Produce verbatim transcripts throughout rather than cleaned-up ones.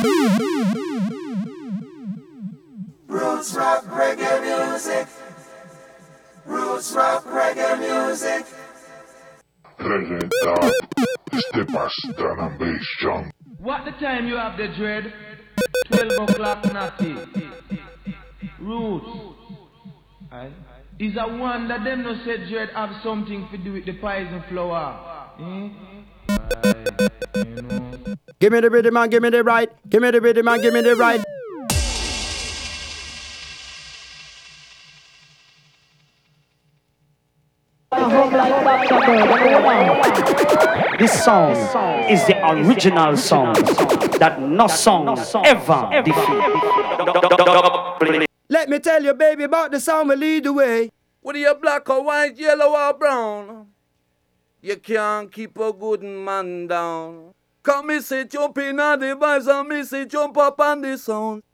Roots rock reggae music. Roots rock reggae music. Regentar este Pastan and Bass Jam. What the time you have the dread? twelve o'clock natty. Roots. Aye. Is a one that them no say dread have something to do with the poison flower. Eh? Aye. You know. Give me the rhythm and give me the right. Give me the rhythm and give me the right. This song is the original song that no song ever defeat. Let me tell you, baby, about the sound will lead the way. Whether you're black or white, yellow or brown, you can't keep a good man down. Come me say jump in on the vibes and me say jump up on the sound.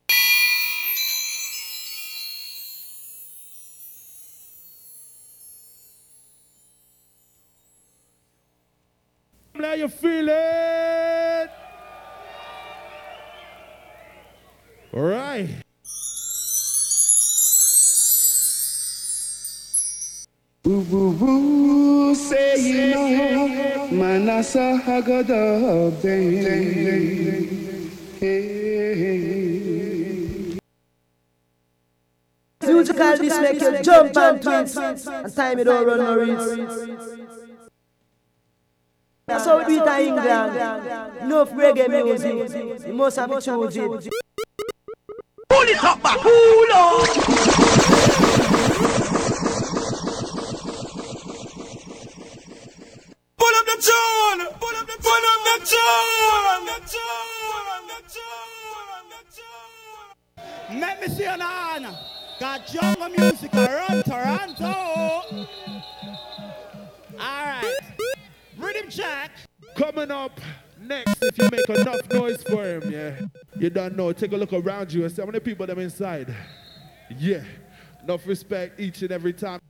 How you feeling? All right. Woo woo woo, say you know, Manasa Hagada, Musical this make you jump and twist, and time it don't run no risk. That's how we do it in England. Enough reggae music. You must have it choose it. Pull it up back. Pull up. Pull up the tune. Pull up the tune. Pull up the tune. Let me see an on. Got jungle music around Toronto. All right. Rhythm check. Coming up next, if you make enough noise for him, yeah. You don't know. Take a look around you and see how many people them inside. Yeah. Enough respect each and every time.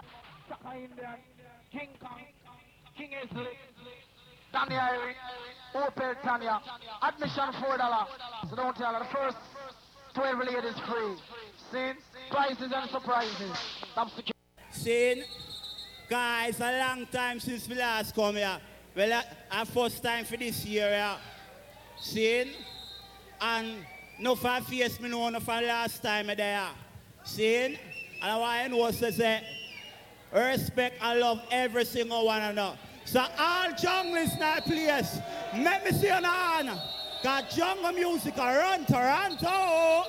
King Kong, King Isley, Danny Irie, Opel Tanya. Admission four dollars. So don't tell her. The first twelve ladies free. Sin, prizes and surprises. Stop security. Sin. Guys, a long time since we last come here. Well, our first time for this year, yeah. Seeing? And no for face me know no for last time there. Seeing? And I know to say, respect and love every single one of them. So all junglers in that place, let me see you on. Got jungle music around Toronto. All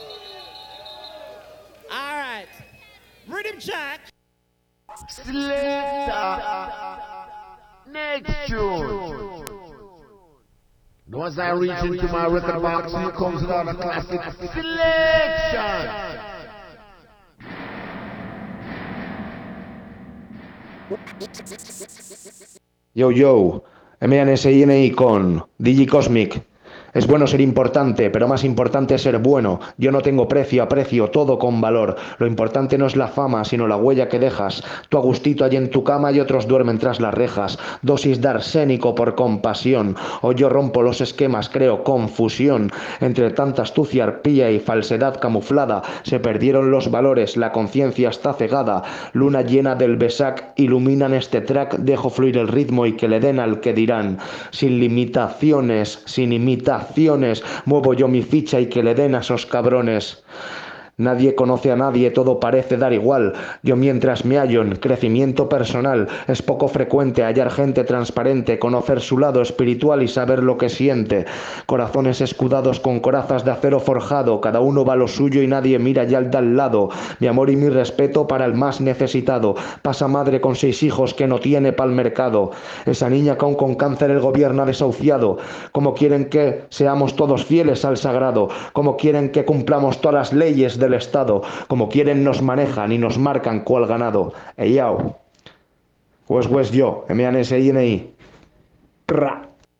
right. Rhythm check. Selector. Next tune. Once I reach into my record box, here comes another classic selection. Yo yo, M N S I N I con Digi Cosmic. Es bueno ser importante, pero más importante es ser bueno. Yo no tengo precio, aprecio todo con valor. Lo importante no es la fama, sino la huella que dejas. Tú a gustito allí en tu cama y otros duermen tras las rejas. Dosis de arsénico por compasión. O yo rompo los esquemas, creo confusión. Entre tanta astucia, arpía y falsedad camuflada, se perdieron los valores, la conciencia está cegada. Luna llena del Besac, iluminan este track, dejo fluir el ritmo y que le den al que dirán. Sin limitaciones, sin imitaciones. Muevo yo mi ficha y que le den a esos cabrones. Nadie conoce a nadie, todo parece dar igual. Yo mientras me hallo en crecimiento personal, es poco frecuente hallar gente transparente, conocer su lado espiritual y saber lo que siente. Corazones escudados con corazas de acero forjado, cada uno va a lo suyo y nadie mira ya al de al lado. Mi amor y mi respeto para el más necesitado. Pasa madre con seis hijos que no tiene pa'l mercado. Esa niña que aún con cáncer el gobierno ha desahuciado. Como quieren que seamos todos fieles al sagrado. Como quieren que cumplamos todas las leyes de del Estado, como quieren nos manejan y nos marcan cual ganado. Eyao. West West yo, M N S I N I. Ra.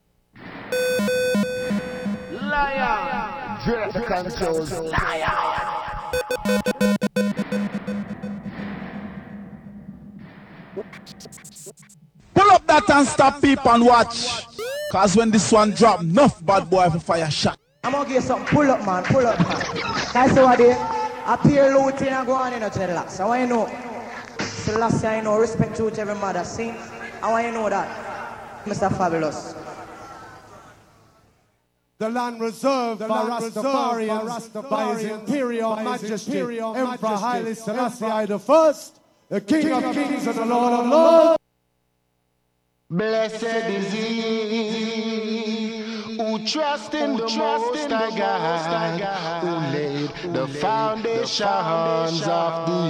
Pull up that and stop people and watch. Cause when this one drop, enough bad boy for fire shot. I'm gonna give you something. Pull up, man. Pull up, man. Guys, so what day? I peer looting and go on in a dreadlocks. So I want you know. Selassie, I know. Respect to every mother. See? I want you to know that. Mister Fabulous. The land reserved the by Rastafari, Rastafari by His Imperial Majesty, Emperor Haile Selassie the First, the King of Kings and the Lord of Lords. Blessed is he who trusts in the Most High God, who laid the foundations of the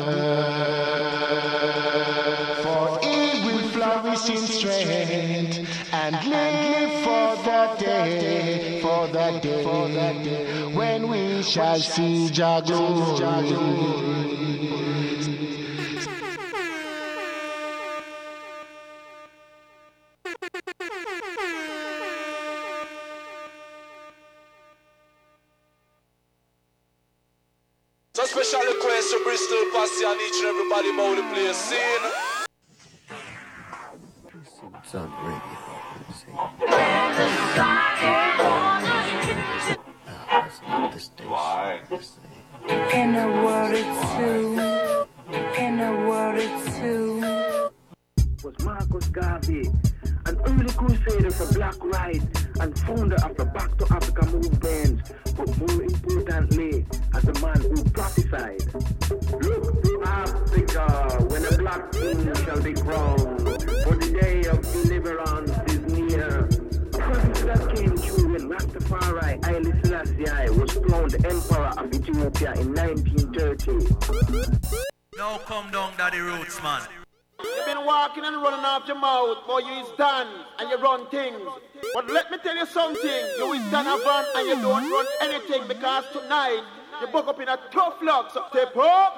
earth. For he will flourish in strength and live for that day, for that day, for that day, when we shall see Jah glory. So special request to Bristol Posse and each and everybody about the place scene. Sound radio. In a word or two, in a word or two. Was Marcus Garvey, an early crusader for black rights and founder of the Back to Africa movement, but more importantly, as a man who prophesied. Look to Africa when a black king shall be crowned, for the day of deliverance is near. Prophecy that came true when Rastafari Haile Selassie was crowned Emperor of Ethiopia in nineteen thirty. Now come down, Daddy Roots, man. You've been walking and running off your mouth, boy, you is done and you run things. But let me tell you something, you is done a van and you don't run anything because tonight you buck up in a tough luck, so step up.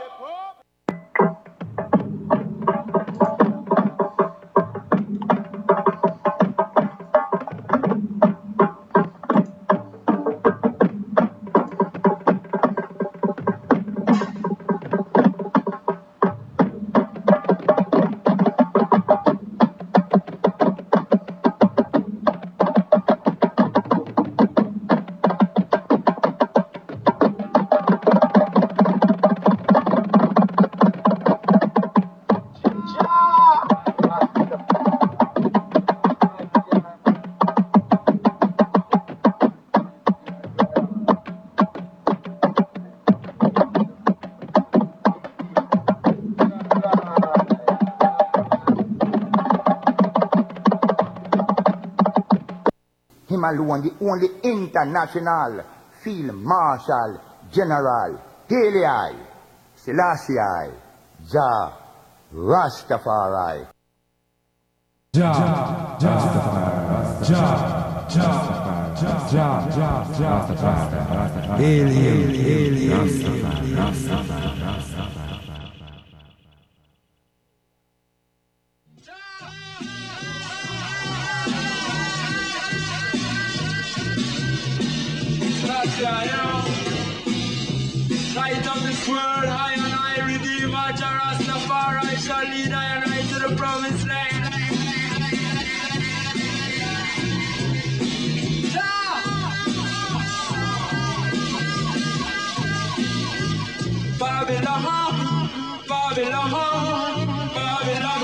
Him alone, the only international field marshal general, Haile Selassie, Jah Rastafari. Jah, Jah, Jah, Jah, Jah, Jah, Jah, Jah, Haile, Haile, Light of this world, I and I redeemer, Jah Rastafari shall lead I and I to the promised land. Jah! Babylon, Babylon, Babylon.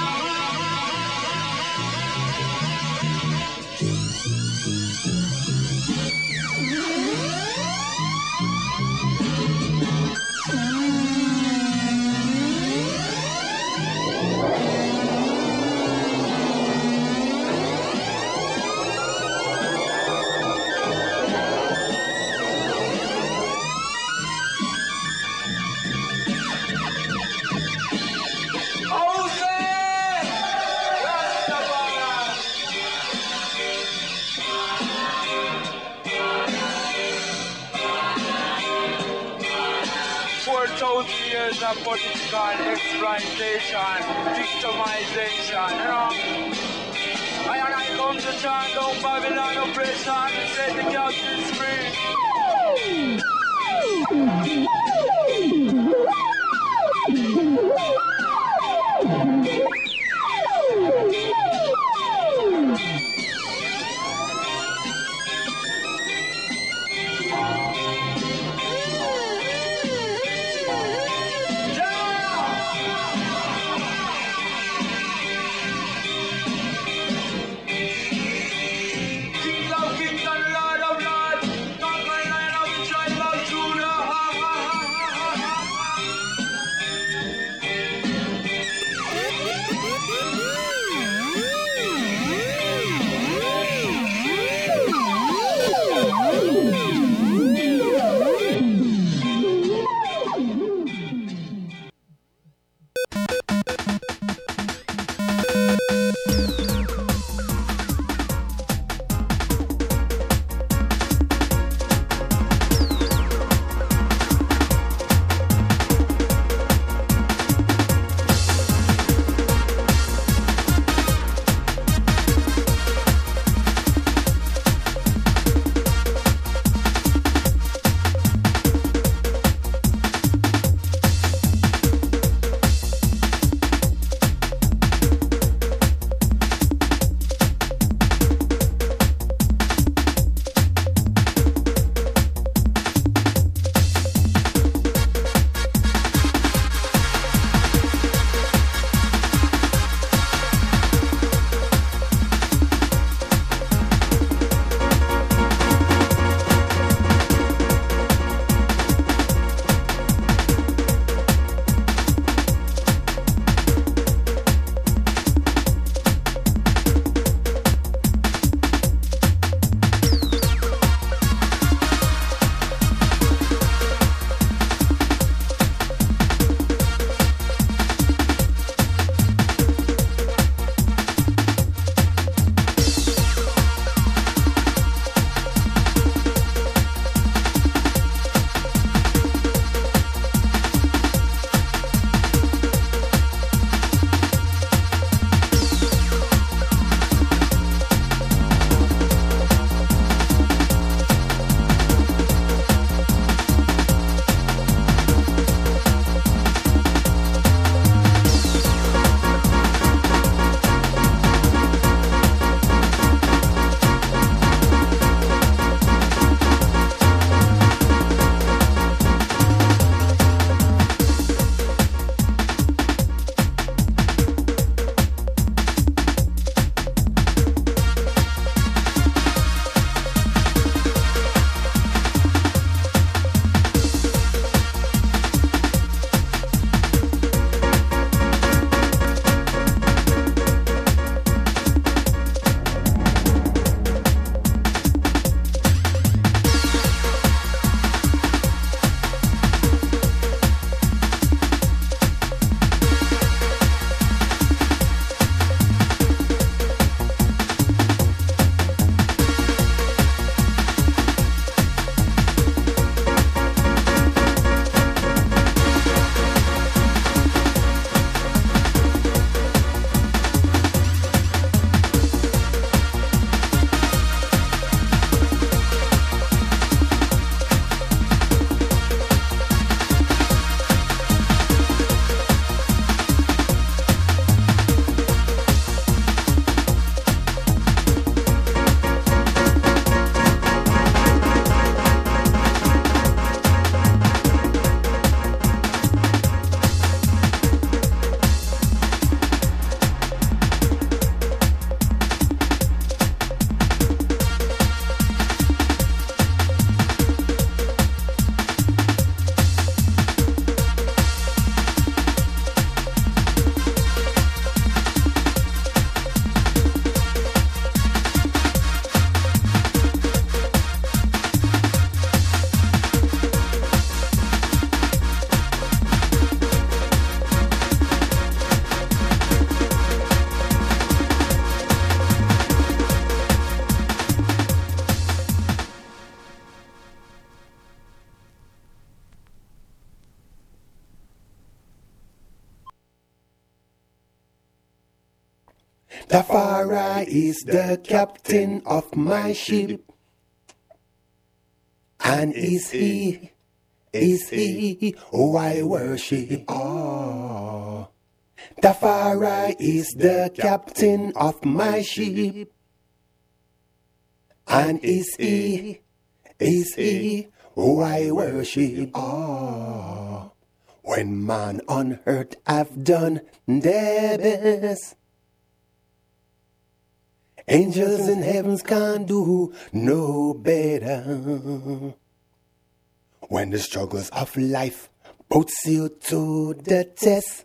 four thousand years of political exploitation, victimization, you know. I and I come to chant down Babylon oppression and set the captives free. Tafari is the captain of my ship, and is he, is he who I worship. Oh, Tafari is the captain of my ship, and is he, is he who I worship. Oh, when man on earth have done their best, angels in heavens can't do no better. When the struggles of life puts you to the test,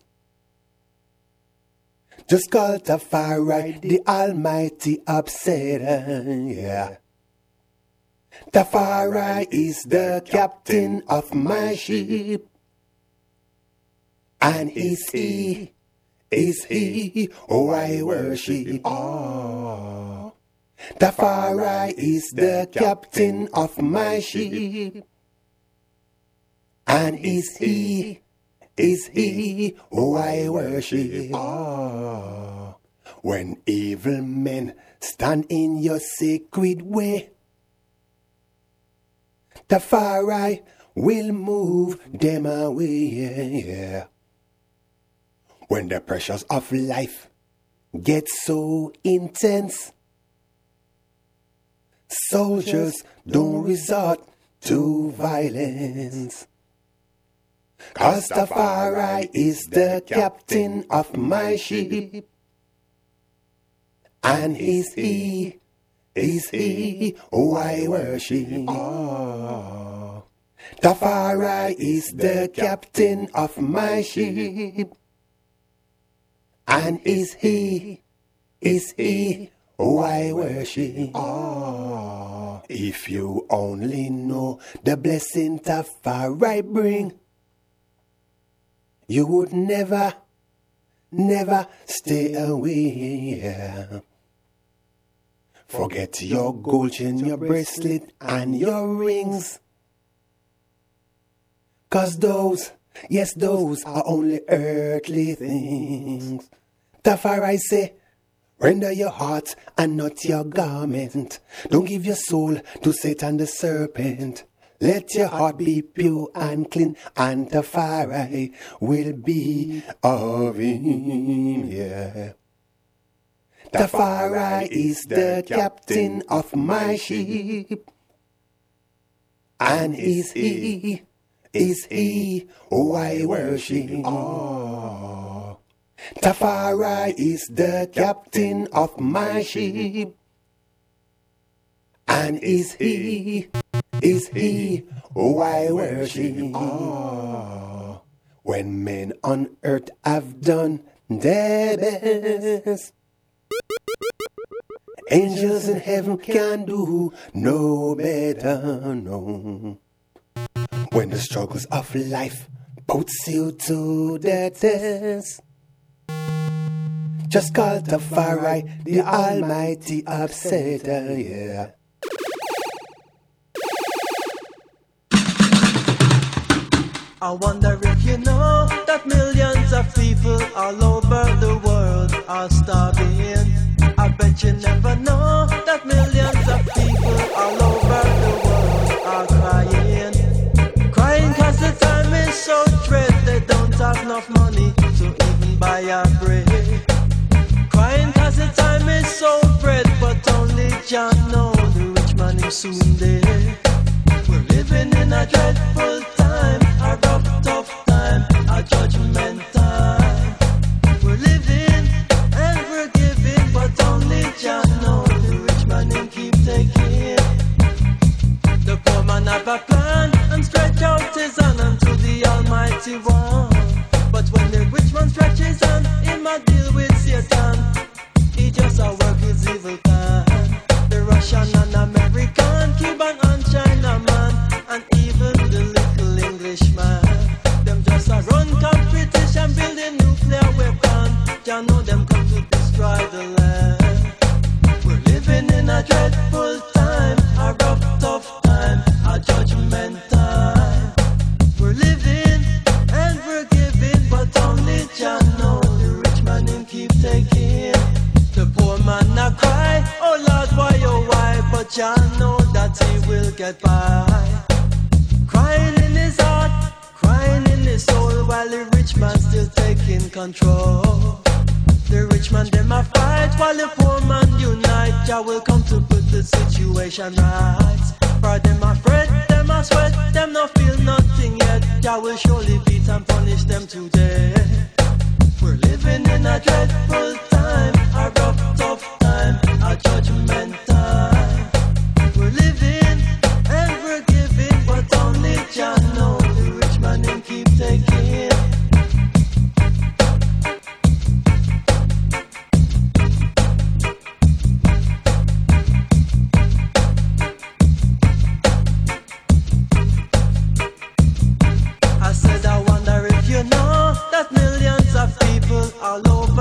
just call Tafari, the almighty upsetter. Yeah. Tafari is the captain of my ship, and is he, is he who I worship. Oh, Tafari is the captain of my ship, and is he, is he who I worship. Oh, when evil men stand in your sacred way, Tafari will move them away. When the pressures of life get so intense, soldiers don't resort to violence. 'Cause Tafari is the captain of my ship, and is he, is he who I worship. Oh, Tafari is the captain of my ship, and is he, is he who I worship. Oh, if you only know the blessing Tafari bring, you would never, never stay away. Forget your gold chain, your bracelet, and your rings. 'Cause those, yes, those are only earthly things. Tafari say, render your heart and not your garment. Don't give your soul to Satan the serpent. Let your heart be pure and clean, and Tafari will be of him, yeah. Tafari is the captain of my ship, and is he, is he who I worship. Oh, Tafari is the captain of my ship, and is he, is he who I worship. Oh, when men on earth have done their best, angels in heaven can do no better, no. When the struggles of life puts you to the test, just call Tafari, the almighty upsetter, yeah. I wonder if you know that millions of people all over the world are starving. I bet you never know that millions of people all over the world are crying. Crying 'cause the time is so dread, they don't have enough money to even buy a bread. Crying 'cause the time is so dread, but only Jah know the rich man is soon dead. We're living in a dreadful time, a rough, tough time, a judgment time. We're living and we're giving, but only Jah know the rich man him keep taking. The poor man have a plan and stretch out his hand unto the Almighty One. But when the rich man stretch his hand, him a deal with Satan. He just a work his evil plan. The Russian and American, Cuban and China man, and even the little Englishman. Them just a run competition, building nuclear weapon. Jah know them come to destroy the land. We're living in a dreadful time, a rough, tough time, a judgment time. We're living and we're giving, but only Jah know the rich man him keep taking. The poor man a cry, oh Lord, why, oh why? But Jah know that he will get by. Crying in his heart, crying in his soul, while the rich man still taking control. The rich man them a fight, while the poor man unite. Jah will come to put the situation right. For them a fret, them a sweat, them no feel nothing yet. Jah will surely beat and punish them today. We're living in a dreadful time, a rough, tough time, a judgment time. We're living and we're giving, but only Jah know the rich man him keep taking. I said I wonder if you know that millions of people all over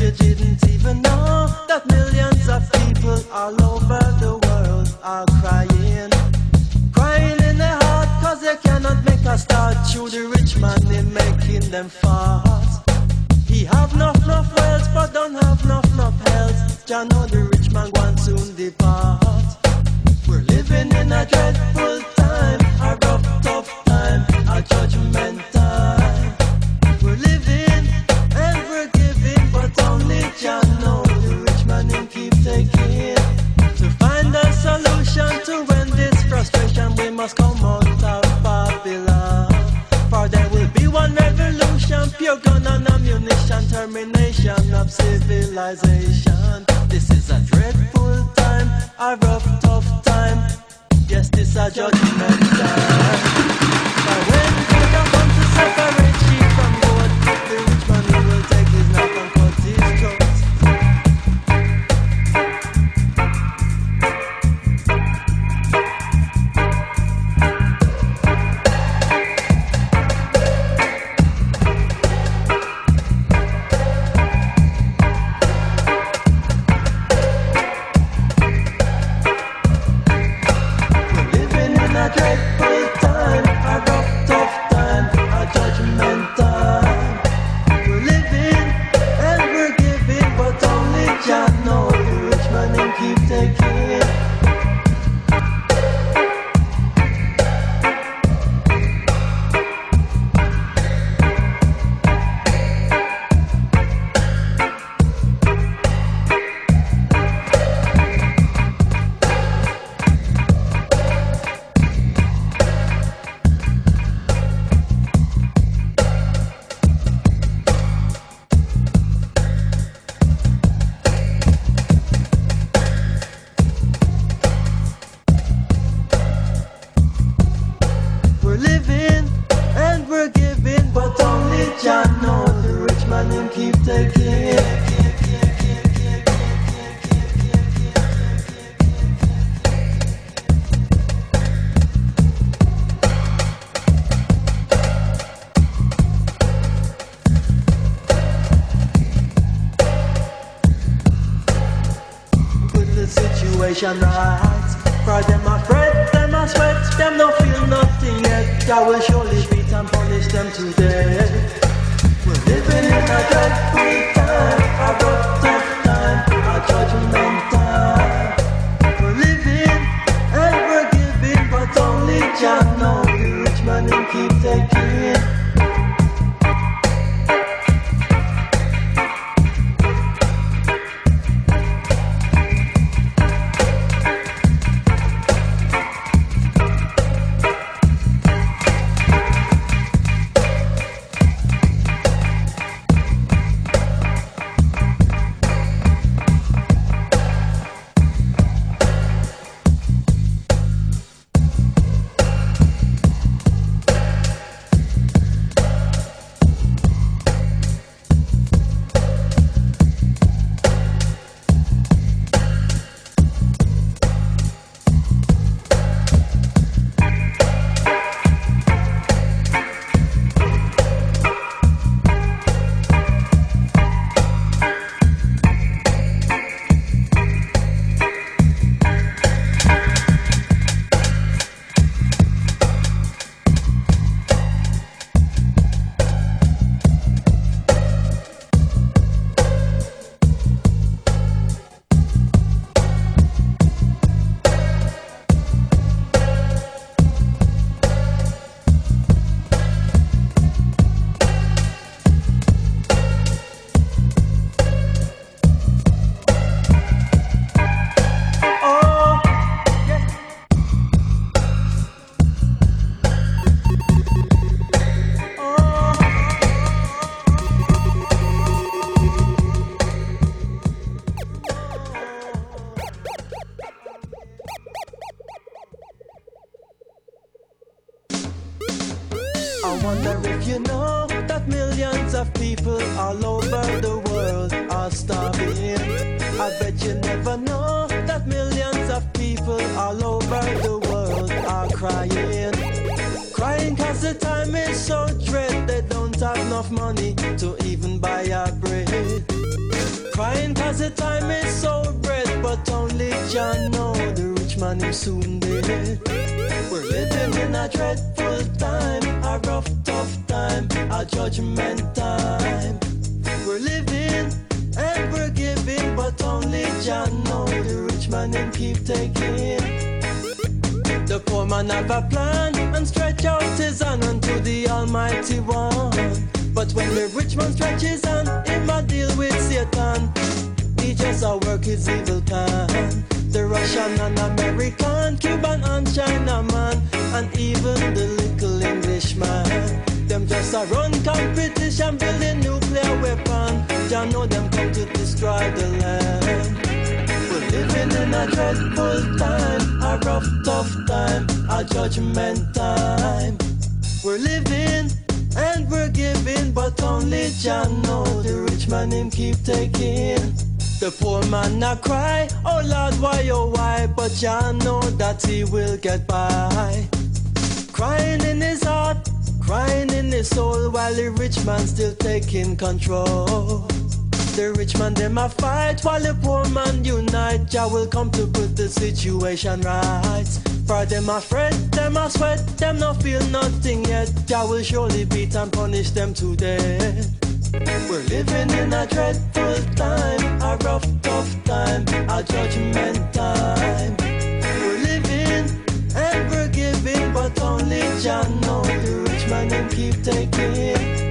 you didn't even know that millions of people all over the world are crying. Crying in their heart cause they cannot make a start. Through the rich man they making them fast. He have enough, enough wealth but don't have enough, enough health. Jah know the rich man going soon depart. We're living in a dreadful time, a rough, tough time, a judgment time. We're living and we're giving, but only Jah know the rich man him keep taking. To find a solution to end this frustration, we must come out of Babylon. For there will be one revolution, pure gun and ammunition, termination of civilization. This is a dreadful time, a rough, tough time. Yes, this a judgment time. But when God come to separate sheep from goat, the rich man he will take his knife and cut his throat. Dreadful time, a rough, tough time, a judgment time. We're living and we're giving, but only Jah know the rich man him keep taking. We're living and we're giving, but only Jah know the rich man him keep taking. Put the situation right. For them a fret, them a sweat, them no feel nothing yet. God will surely beat and punish them today. We're living in a dreadful time, a rough, tough time, a judgment time. We're living and we're giving, but only Jah know the rich man him keep taking. I wonder if you know that millions of people all over the world are starving. I bet you never know that millions of people all over the world are crying. Crying cause the time is so dread, they don't have enough money to even buy a bread. Cause the time is so bright, but only Jah know the rich man is soon dead. We're living in a dreadful time, a rough, tough time, a judgment time. We're living and we're giving, but only Jah know the rich man him keep taking. The poor man have a plan and stretch out his hand unto the Almighty One. But when the rich man stretch his hand, him a deal with Satan. He just a work his evil plan. The Russian and American, Cuban and China man, and even the little Englishman. Them just a run competition, building nuclear weapon. Jah know them come to destroy the land. We're living in a dreadful time, a rough, tough time, a judgment time. We're living and we're giving, but only Jah know the rich man him keep taking. The poor man not cry, oh Lord, why, oh why? But Jah know that he will get by. Crying in his heart, crying in his soul, while the rich man still taking control. The rich man them a fight, while the poor man unite. Jah will come to put the situation right. For them a fret, them a sweat, them no feel nothing yet. Jah will surely beat and punish them to death. We're living in a dreadful time, a rough, tough time, a judgment time. We're living and we're giving, but only Jah know the rich man him keep taking.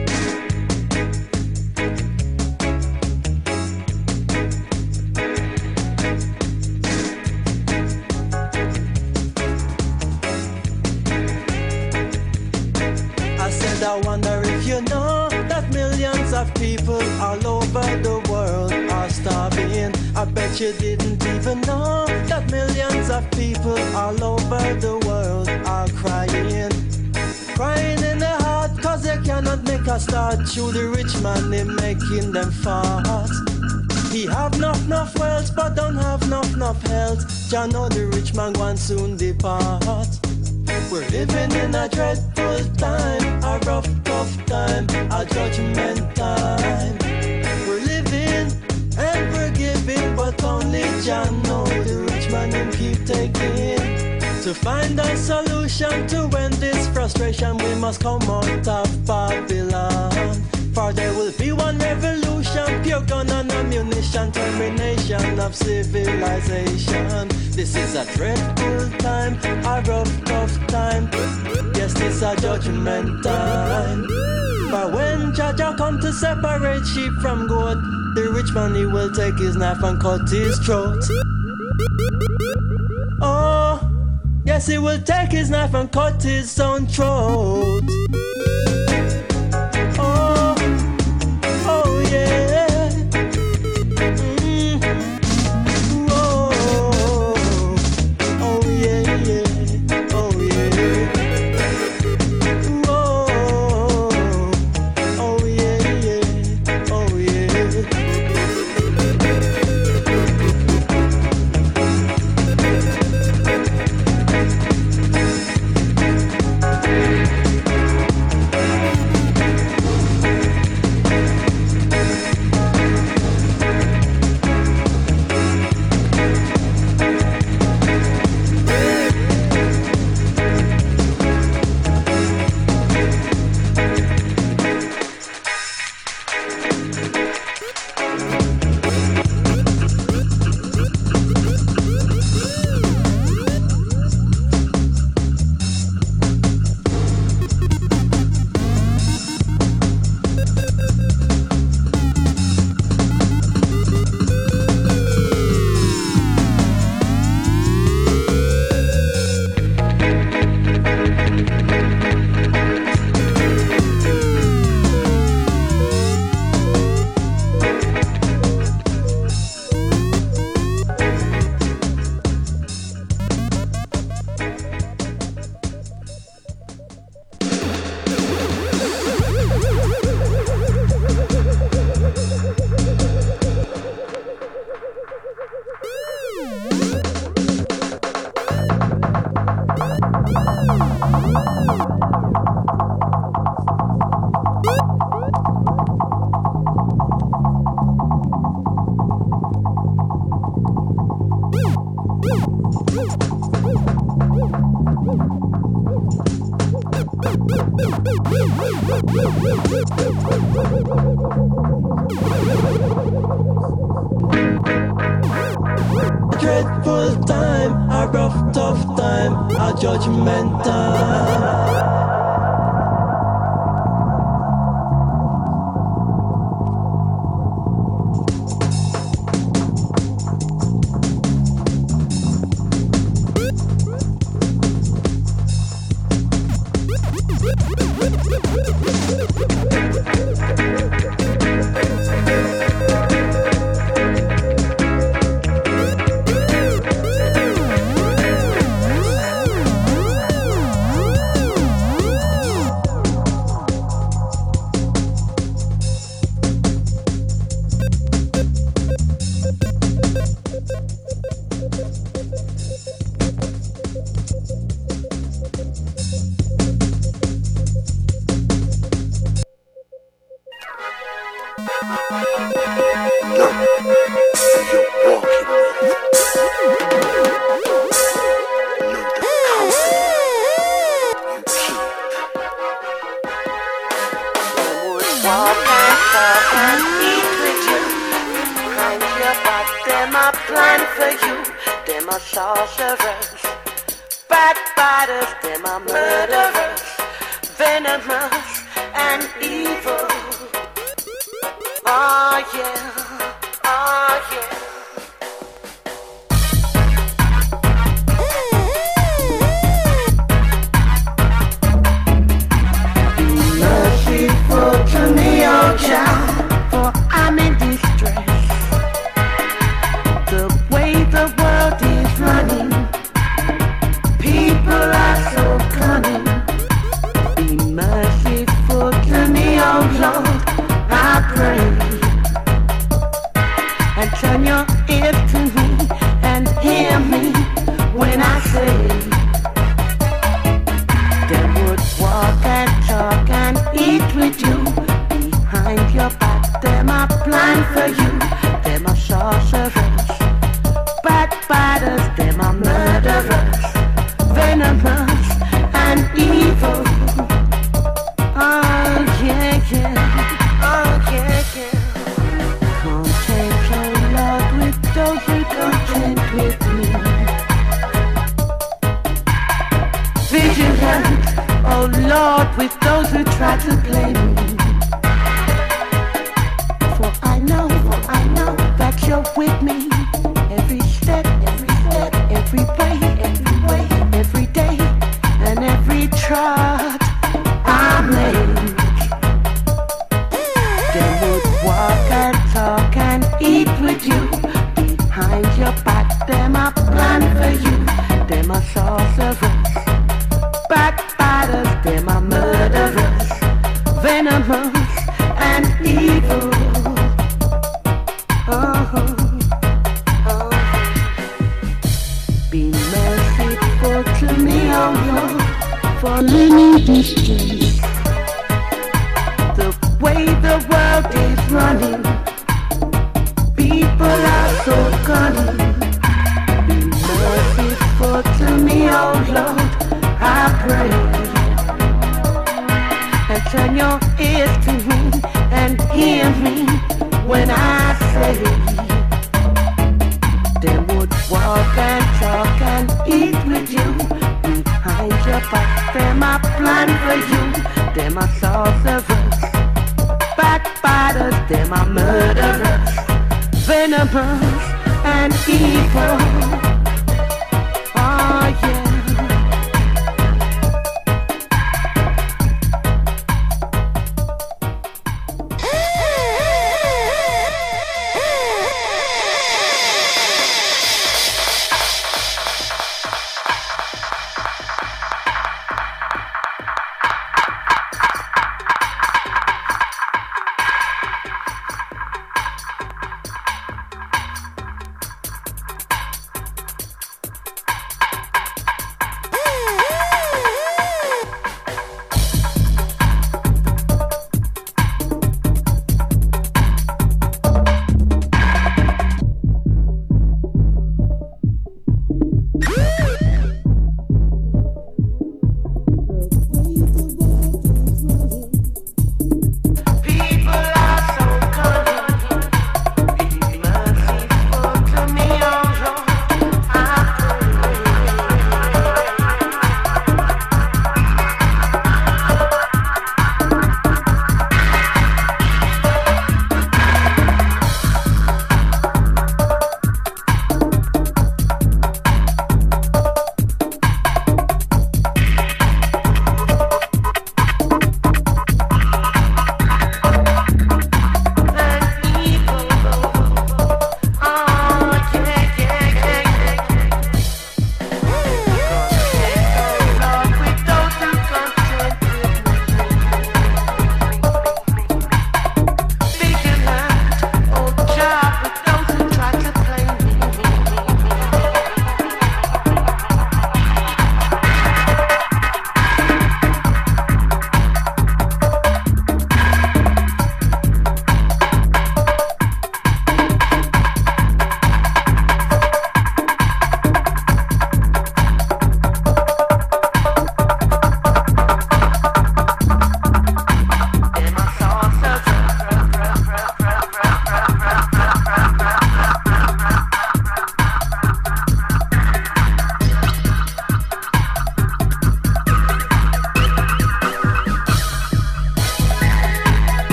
I said I wonder if you know that millions of people all over the world are starving. I bet you didn't even know that millions of people all over the world are crying. Crying in their heart cause they cannot make a start. Through the rich man they making them fast. He have enough, enough wealth but don't have enough, enough health. Jah know the rich man going soon depart. We're living in a dreadful time, a rough, tough time, a judgment time. We're living and we're giving, but only Jah know the rich man him keep taking. To find a solution to end this frustration, we must come out of Babylon. For there will be one revolution, pure gun and ammunition, termination of civilization. This is a dreadful time, a rough, tough time. Yes, this a judgment time. But when Jah Jah come to separate sheep from goat, the rich man he will take his knife and cut his throat. Oh, yes, he will take his knife and cut his own throat. Oh, oh yeah. Mm. Oh, oh yeah, yeah. Oh yeah. Oh, oh yeah, yeah. Oh yeah. Dreadful time, a rough, tough time, a judgment time.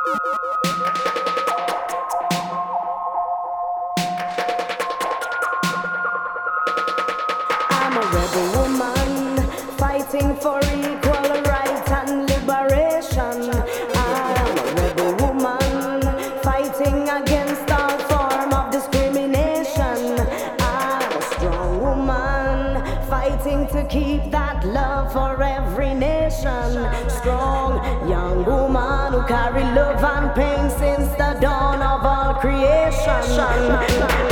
I'm a rebel woman fighting for equal rights and liberation. I'm a rebel woman fighting against all form of discrimination. I'm a strong woman fighting to keep that love for every nation. Strong young woman who carry love and pain since the dawn of all creation.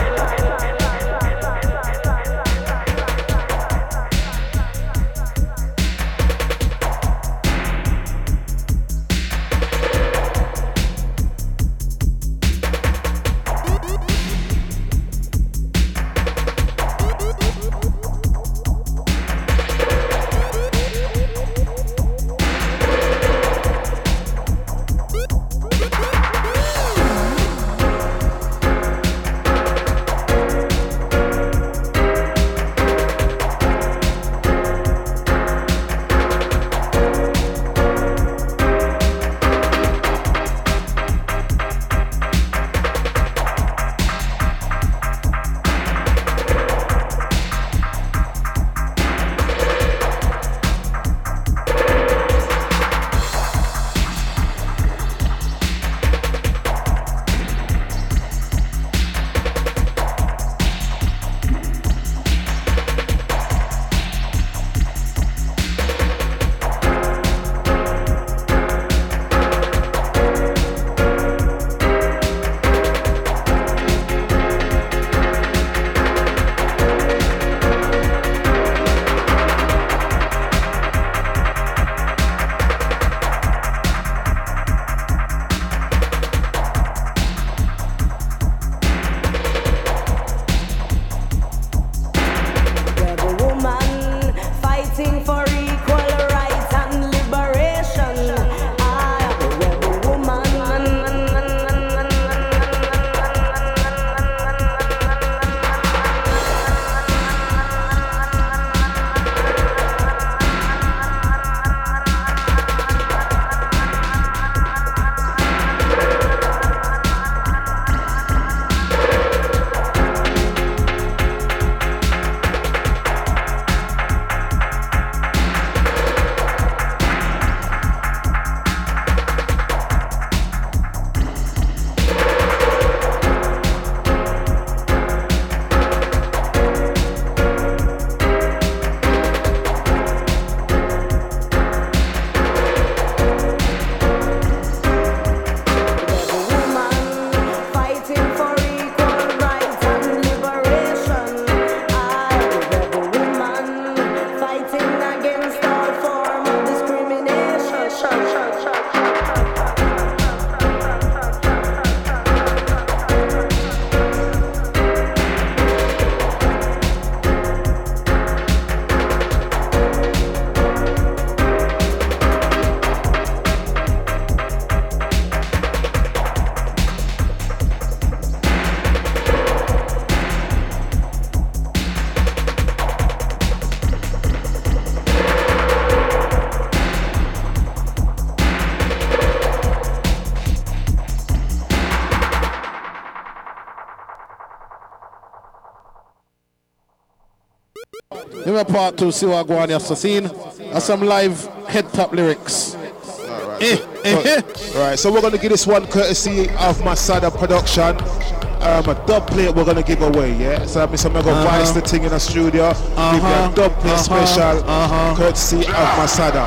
Give me a part two, see what I go on here. So, scene. That's some live head top lyrics. Alright, eh, so, eh, so, right, so we're going to give this one courtesy of Masada Production. Um, a dub plate we're going to give away, yeah? So, I'm going to uh-huh. vice the thing in the studio. Uh-huh. Give you a dub plate uh-huh. special, uh-huh. courtesy of Masada.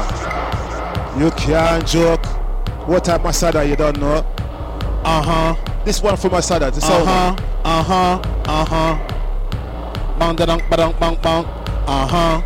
You can't joke. What type Masada you don't know? Uh-huh. This one for Masada. This uh-huh. Uh-huh. Uh-huh. Bang, da, bang, bang, bang. Uh-huh.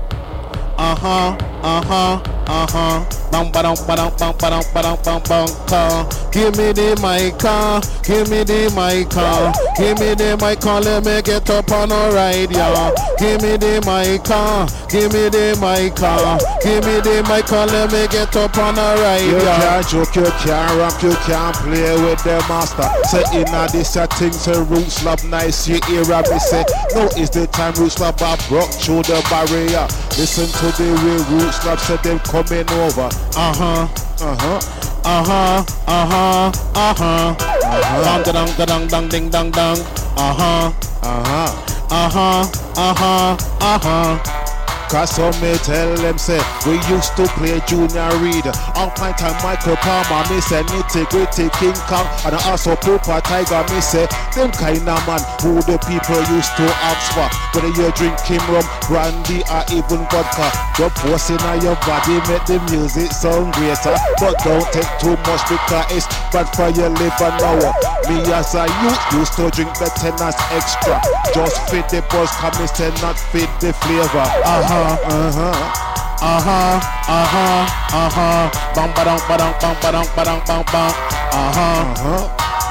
Uh-huh. Uh-huh. Uh-huh. Bang, bang, bang, bang, bang, bang, bang, bang, bang. Give me the mic, give me the mic, give me the mic, let me get up on a ride, yeah. Give me the mic, give me the mic, give me the mic, let me get up on a ride, you yeah. You can't joke, you can't rap, you can't play with the master. Say inna this a thing, say Roots Love nice, you hear me say, no, it's the time Roots Love are broke through the barrier. Listen to the way Roots Love said them coming over. Uh-huh. Uh-huh. uh-huh, uh-huh, uh-huh. Dang dang dang dang ding dang dang. Uh-huh, uh-huh, uh-huh, uh-huh, uh-huh. Cause some may tell them say we used to play Junior Reed on Pint and Michael Palmer. Me say Nitty Gritty King Kong and also Poopa Tiger. Me say them kind of man who the people used to ask for. Whether you drink Kim rum, brandy or even vodka, the force in your body make the music sound greater. But don't take too much because it's bad for your liver now. Me as a youth used to drink the tenors extra, just fit the buzz, come me say not fit the flavor. Uh-huh. Uh-huh, uh-huh, uh-huh, uh-huh. Bang, badang, badang, bang, badang, badang, bang, bang. Uh-huh, uh-huh,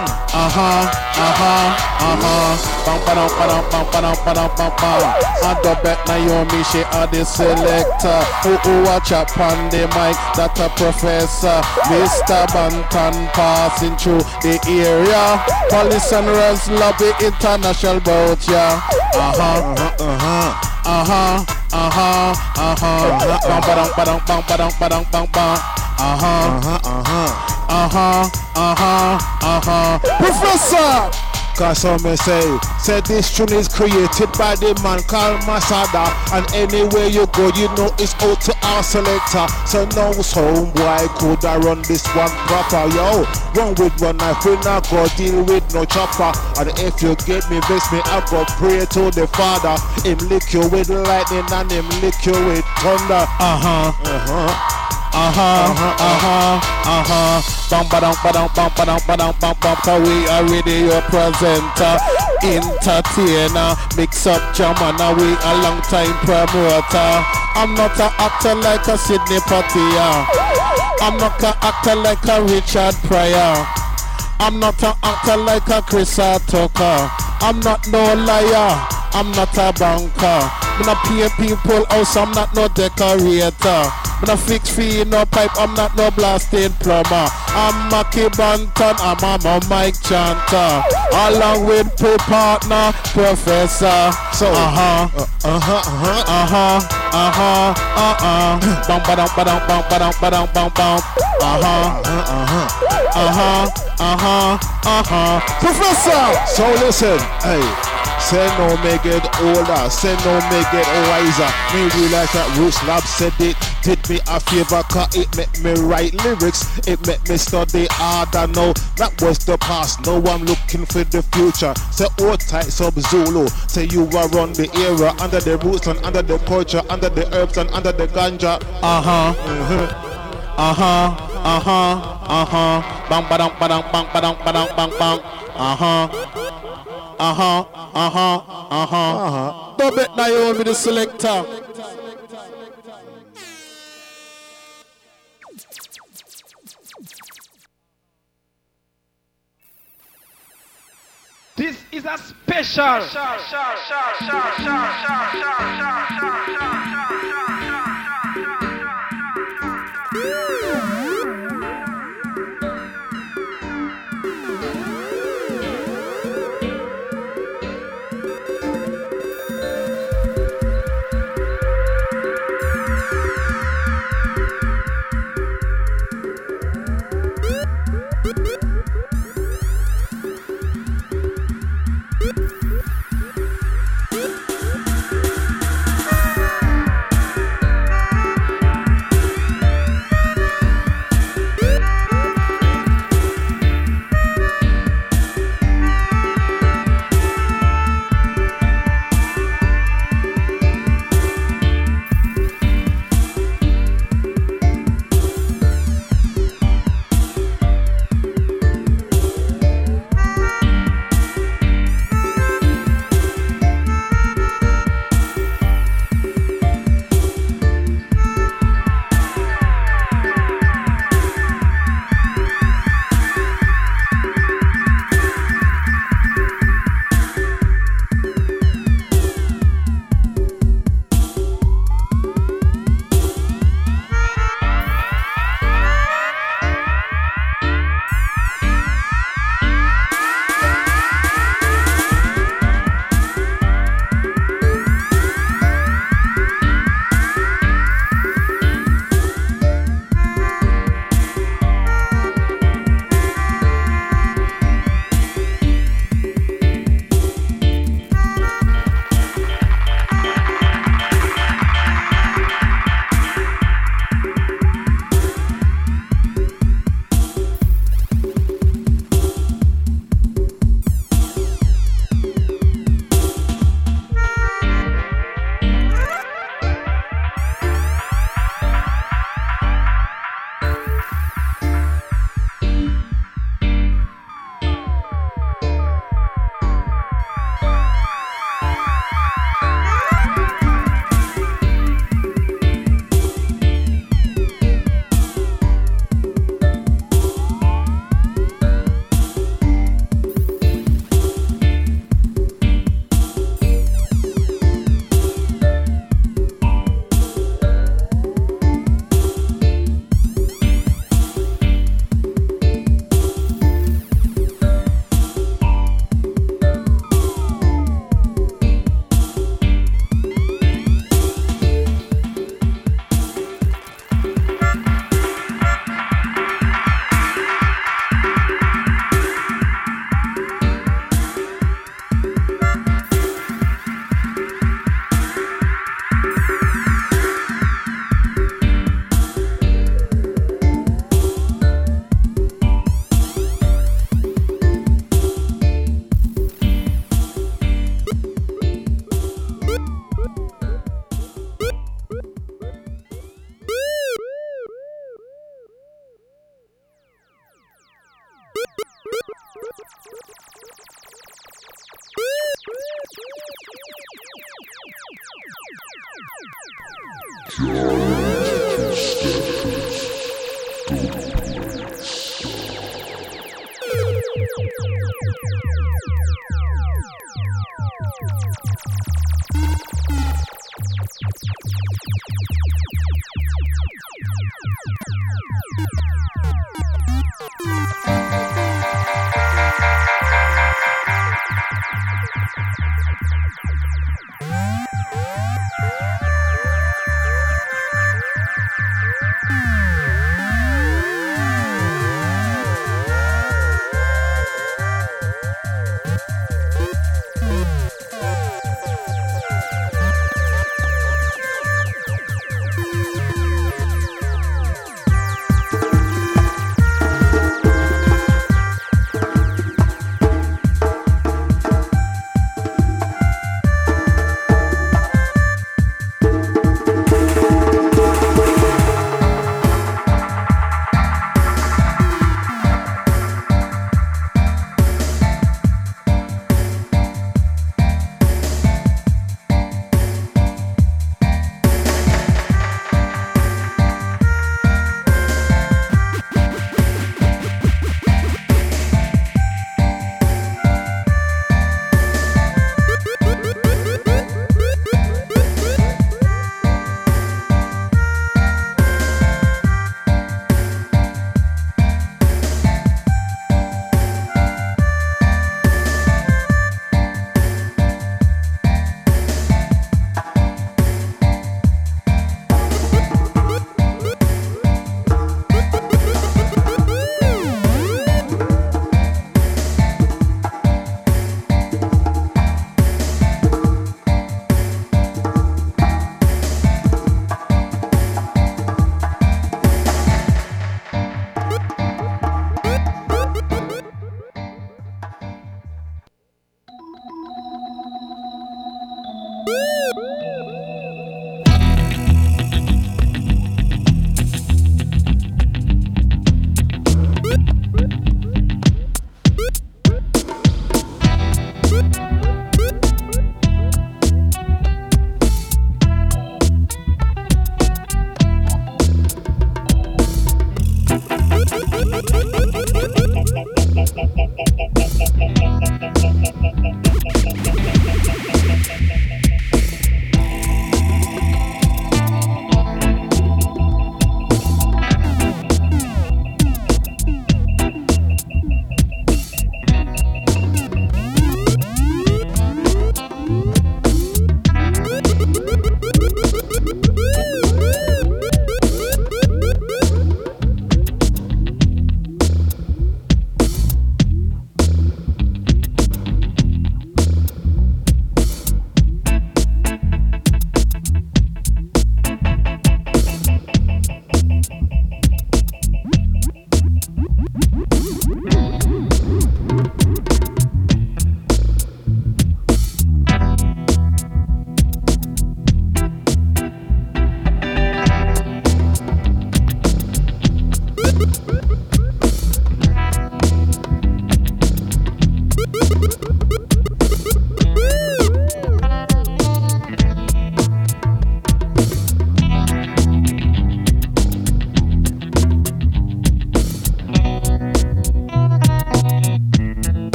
uh-huh, uh-huh, uh-huh. Bang, badang, badang, bang, badang, badang, bang, bang. And the bet Naomi, she are the selector. Who who watch up on the mic, that a professor. Mister Banton passing through the area. Police and Res lobby international boat, yeah. Uh-huh, uh-huh, uh-huh. Uh-huh, uh-huh, uh-huh. Bang, badang, badang, bang, badang, badang, bang, bang. Uh-huh, uh-huh, uh-huh, uh-huh, uh-huh. Professor! Cause some may say, say this tune is created by the man called Masada. And anywhere you go, you know it's out to our selector. So now some boy could I run this one proper, yo. Run with one knife, we not go deal with no chopper. And if you get me, bless me, I go pray to the Father. Him lick you with lightning and him lick you with thunder. Uh-huh, uh-huh. Uh-huh, uh-huh, uh-huh. Bang, badang, badang, bang, badang, badang, bang, bang. Cause we are really your presenter, entertainer, mix up jam and we a long time promoter. I'm not an actor like a Sidney Poitier. I'm not an actor like a Richard Pryor. I'm not an actor like a Chris Tucker. I'm not no liar. I'm not a banker. I'm not pay people house. I'm not no decorator. I'm not fix fee no pipe. I'm not no blasting plumber. I'm Mackie Banton. I'm a my Mike Chanter. Along with my partner Professor. So uh-huh, uh-huh, uh-huh, uh-huh, uh-huh, uh-uh. Bang, badang, badang, bang, badang, badang, bang, bang. Uh-huh, uh-huh, uh-huh, uh-huh, uh-huh. Professor! So listen, hey. Say no me get older, say no me get wiser. Me realize that Roots Lab said it did me a favor, cause it make me write lyrics, it make me study harder. Now that was the past, now I'm looking for the future. Say old tight sub Zulu, say you are on the era, under the roots and under the culture, under the herbs and under the ganja. Uh-huh, uh-huh, uh-huh, uh-huh, uh-huh. Bang, badang, badang, bang, badang, badang, bang, bang. Uh-huh. Uh-huh, uh-huh, uh-huh, uh-huh. Don't bet Naomi the selector. This is a special.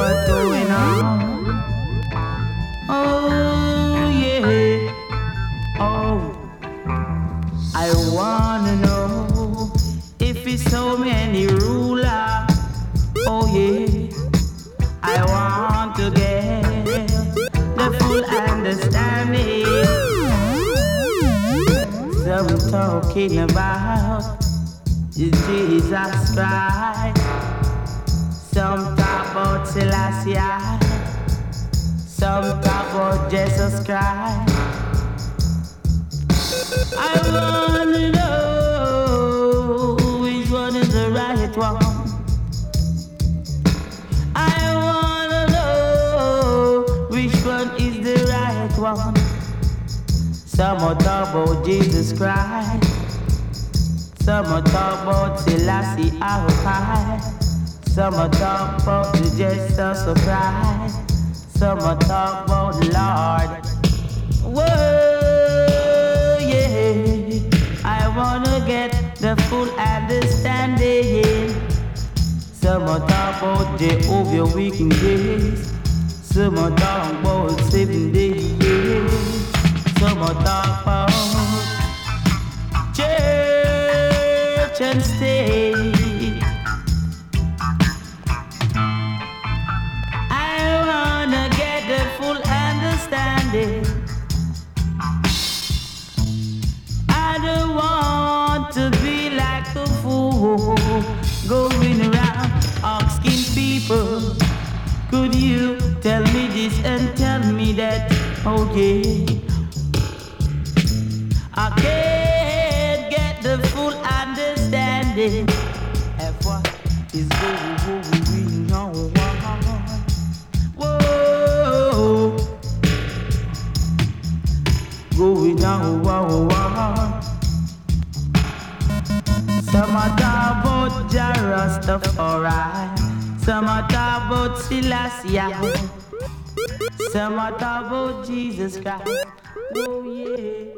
what's going on. Oh yeah, oh, I wanna know if it's so many rulers. Oh yeah, I want to get the full understanding. Some talking about Jesus Christ. Some talk about Selassie. Some talk about Jesus Christ. I wanna know which one is the right one. I wanna know which one is the right one. Some will talk about Jesus Christ. Some will talk about Selassie High. Some will talk about the Jesus Christ. Some will talk about the Lord. Whoa, yeah. I wanna get the full understanding. Some will talk about Jehovah weekend days. Some will talk about seven days. Some will talk about church and state. I wanna get the full understanding. I don't want to be like a fool going around asking people, could you tell me this and tell me that? Oh yeah, I can't get the full understanding of what is going on. Whoa, going on. Whoa, whoa. Some are talk about Jah Rastafari. Some are talk about Selassie. Some are talk about Jesus Christ. Oh yeah.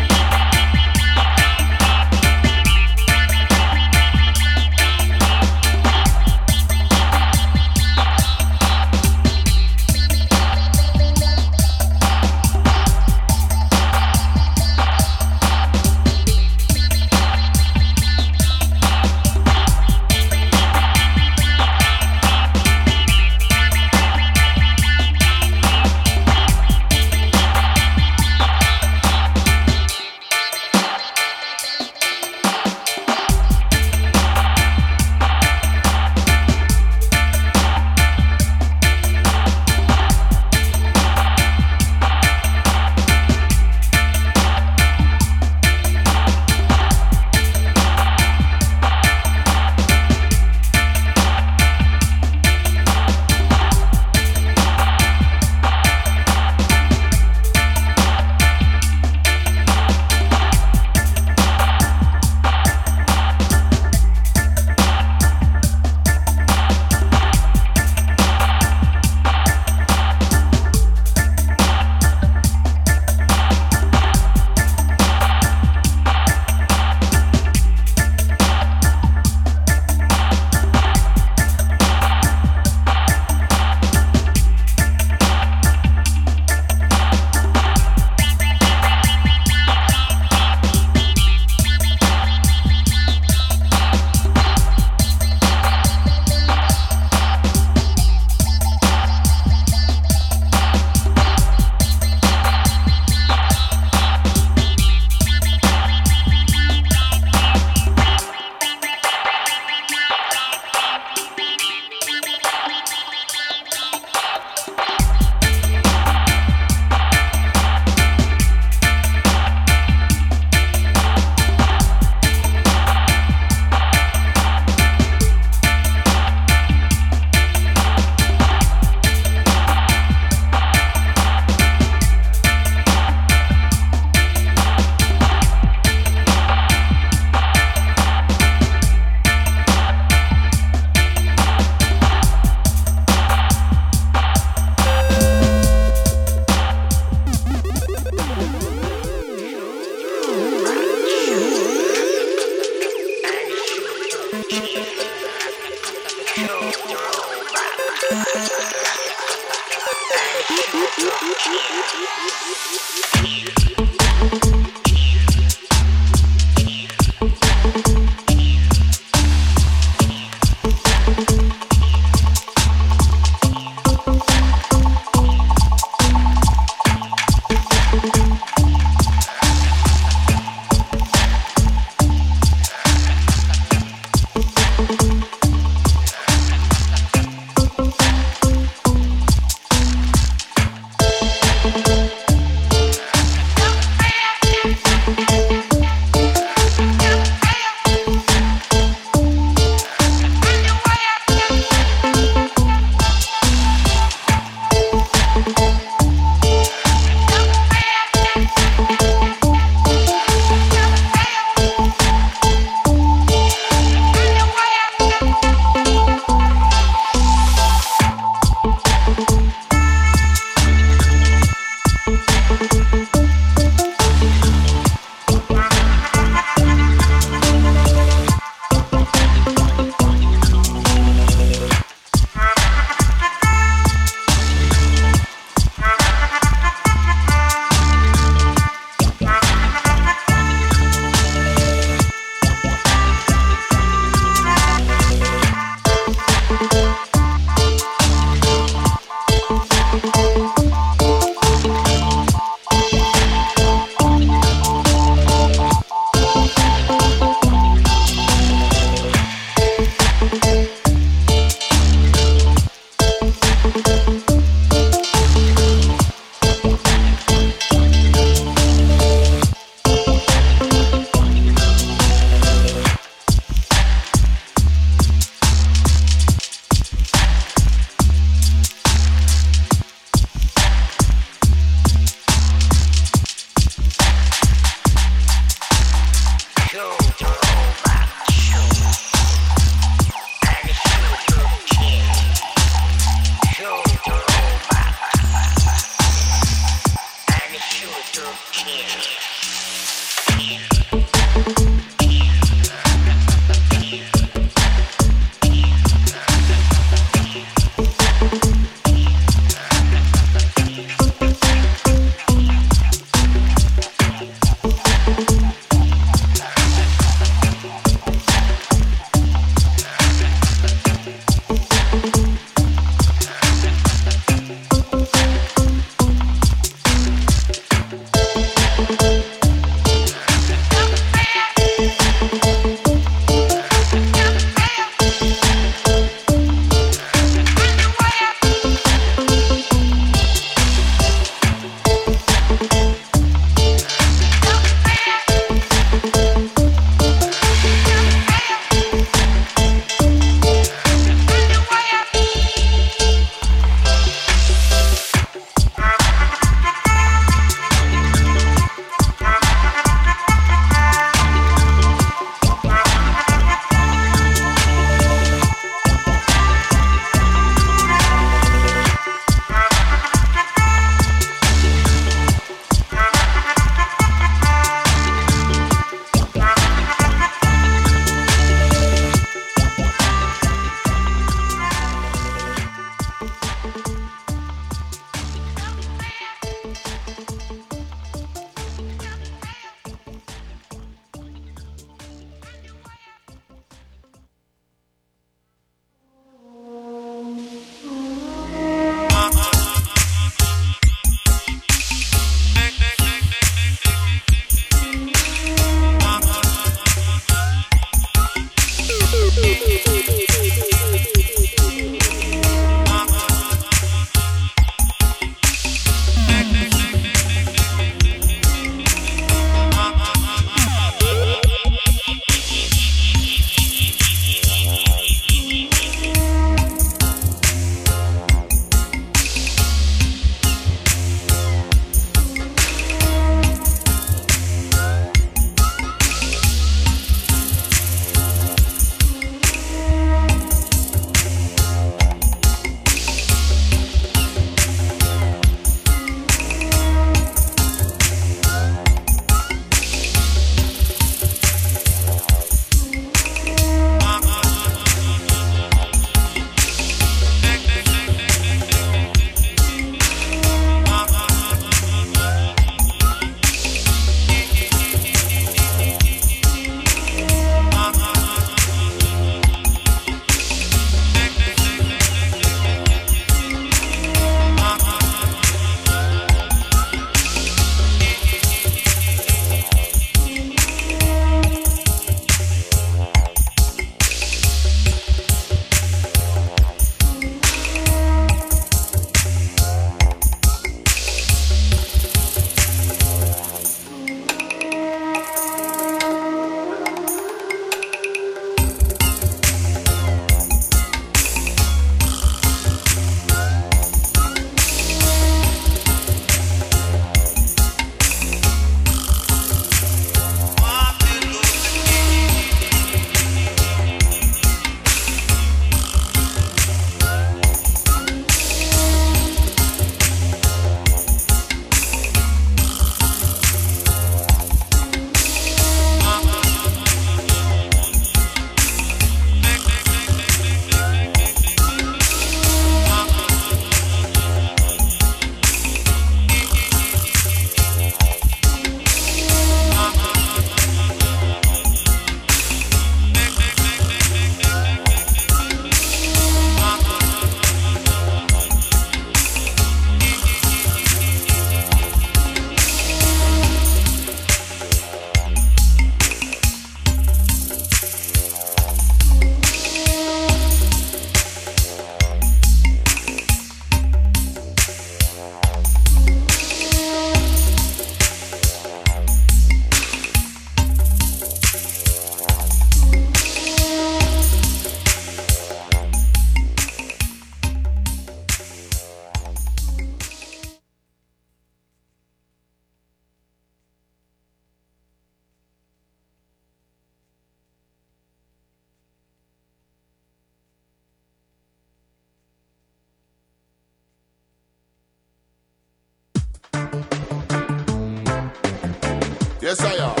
Yes, I am.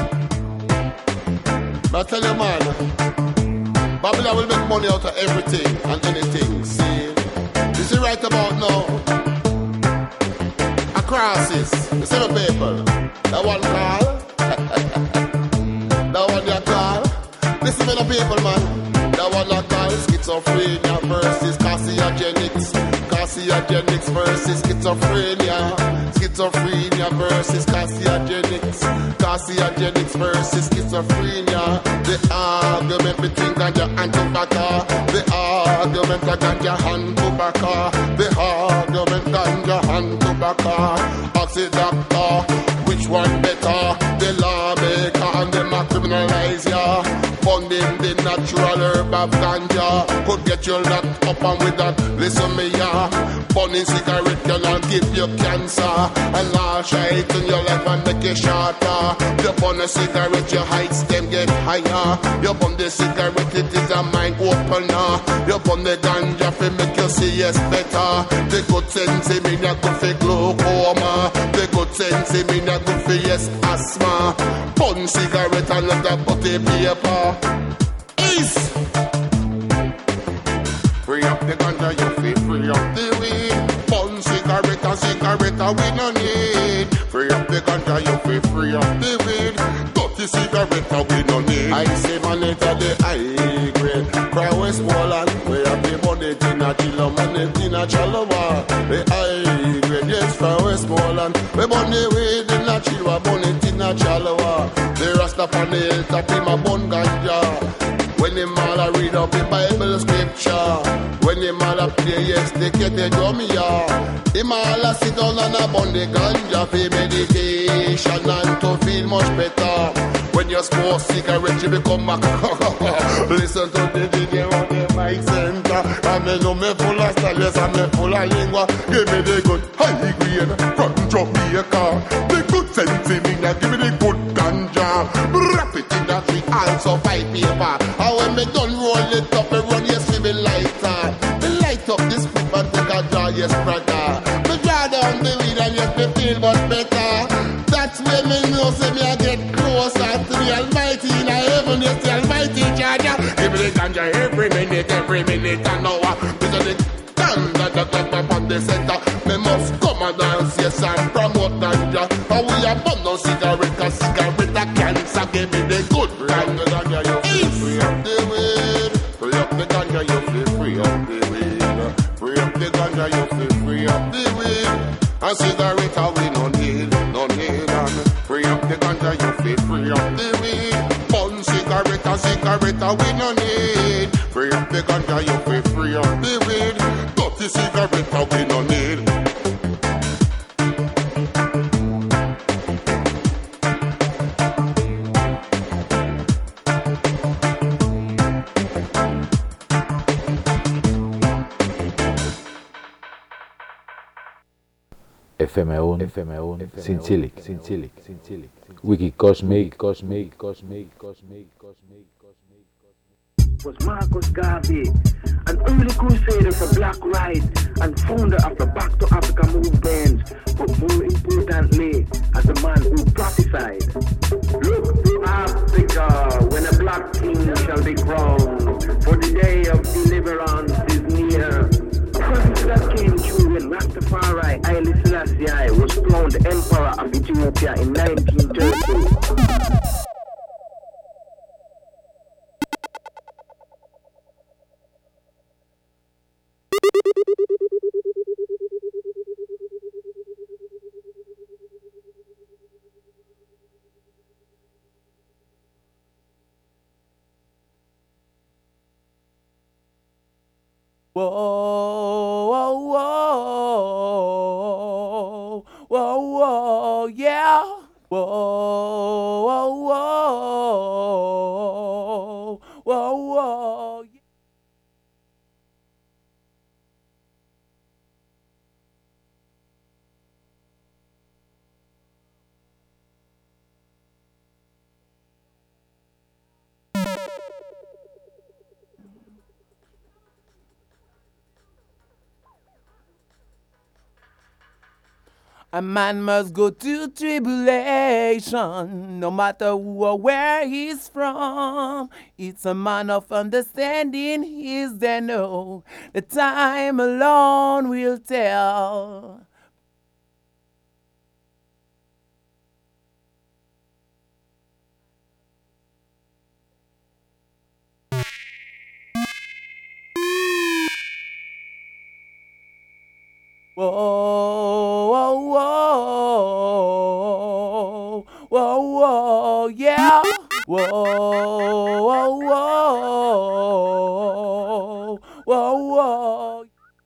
But I tell you, man, Babylon will make money out of everything and anything. See, this is right about now. A crisis. You see the people. That one call. That one you call. Listen to the people, man. That one I call schizophrenia versus carcinogenics. Carcinogenics versus schizophrenia. Schizophrenia versus carcinogenics. Carcinogenics versus schizophrenia. The argument between ganja and tobacco. The argument of ganja and tobacco. The argument ganja and tobacco. Ask the doctor, which one better? The lawmaker and them a criminalize ya. Funding the natural herb of ganja could get you locked up and with that. Listen me ya, burning cigarette can give you cancer and lash right in your life and make you shorter. You burn a cigarette, your heights them get higher. You burn the cigarette, it is a mind opener. You burn the ganja for make you see yes better. The good sense in me not good for glaucoma. The good sense in me not good for yes asthma. Burn cigarette and let that butty paper. East. Free up the ganja, you feel free up the weed. Burn cigarette and cigarette we no need. Free up the ganja, you feel free up the weed. Dirty cigarette we no need. I say money to the high grade. Cry Westmoreland, we have the money tina chilla, money tina chalawa. The high grade, yes, from Westmoreland. We money with the natural money tina chalawa. The Rastafari hilltop in my bun ganja. When the mother read up the Bible scripture, when the mother play yes, they get the drum ya. The mother sit down and a bun the ganja for meditation and to feel much better. When you smoke cigarette, you become a listen to the D J on the mic center. And me know me full of style, yes, and me full of lingua. Give me the good high grade from Jamaica. The good sense in me, now give me the good ganja. Wrap it in that tree, also five paper. And when me done roll it up, me run yes with me lighter. Me light up this flip and take a draw, yes, brother. Me draw down the weed and yes, me feel much better. That's when me know, say me I get closer to the Almighty in heaven, yes, the Almighty Jaja. Give me the ganja every minute, every minute an hour. Because the ganja that up up on the center, me must come and dance, yes, and promote ganja. And we are burn no cigarette, cause cigarette a cancer. Give me the good ganja, ganja, you feel free up the weed. Free up the ganja, you feel free up the weed. Free up the ganja, you feel free up the weed. And cigarette we no need, no need. And free up the ganja, you feel free up the weed. Bun cigarette, and cigarette we no need. Free up the ganja, you feel free up the weed. Dirty cigarette we no need. F M one, F M one, Sinchilic, Sinchilic, Sinchilic, Wiki Cosmic, Cosmic, Cosmic, Cosmic, Cosmic, Cosmic. Was Marcus Garvey, an early crusader for black rights and founder of the Back to Africa movement, but more importantly, as a man who prophesied. Look to Africa, when a black king shall be crowned, for the day of deliverance is near. Prophecy that came true when Rastafari Haile Selassie was crowned Emperor of Ethiopia in nineteen thirty. Whoa, whoa, whoa, whoa, whoa, yeah. Whoa, whoa, whoa, whoa, whoa. A man must go to tribulation, no matter who or where he's from. It's a man of understanding, is there no? The time alone will tell. Whoa, whoa, whoa, whoa, whoa, yeah. Whoa, whoa, whoa, whoa, whoa.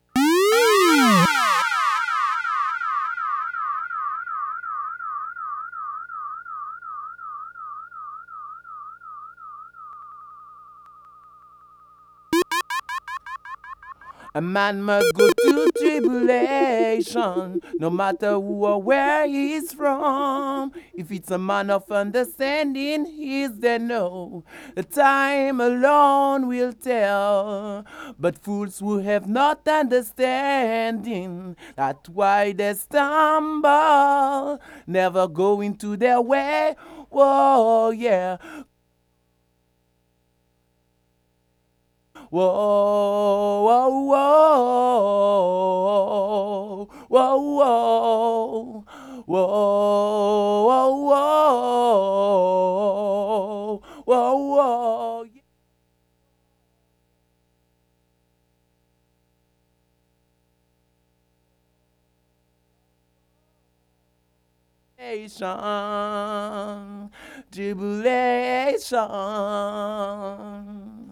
A man must go to tribulation, no matter who or where he's from. If it's a man of understanding, he's there no. The time alone will tell. But fools who have not understanding, that's why they stumble, never go into their way. Whoa, yeah. Whoa, whoa, whoa, whoa, whoa, whoa, whoa, whoa, whoa. Tribulation, tribulation.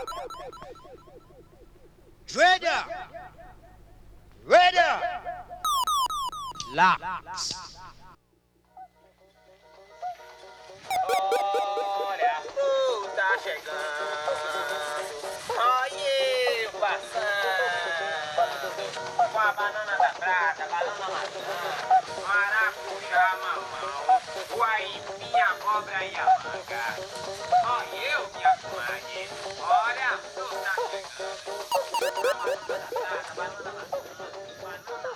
Dreader. Raider. Locks. Olha, uh, tá chegando. Olha, passando. Com a banana da prata, banana maçã, maracujá, mamão, o aipim, a cobra e a manga. Olha eu, minha comadre. Olha, tu tá chegando. A banana da prata, banana maçã, banana.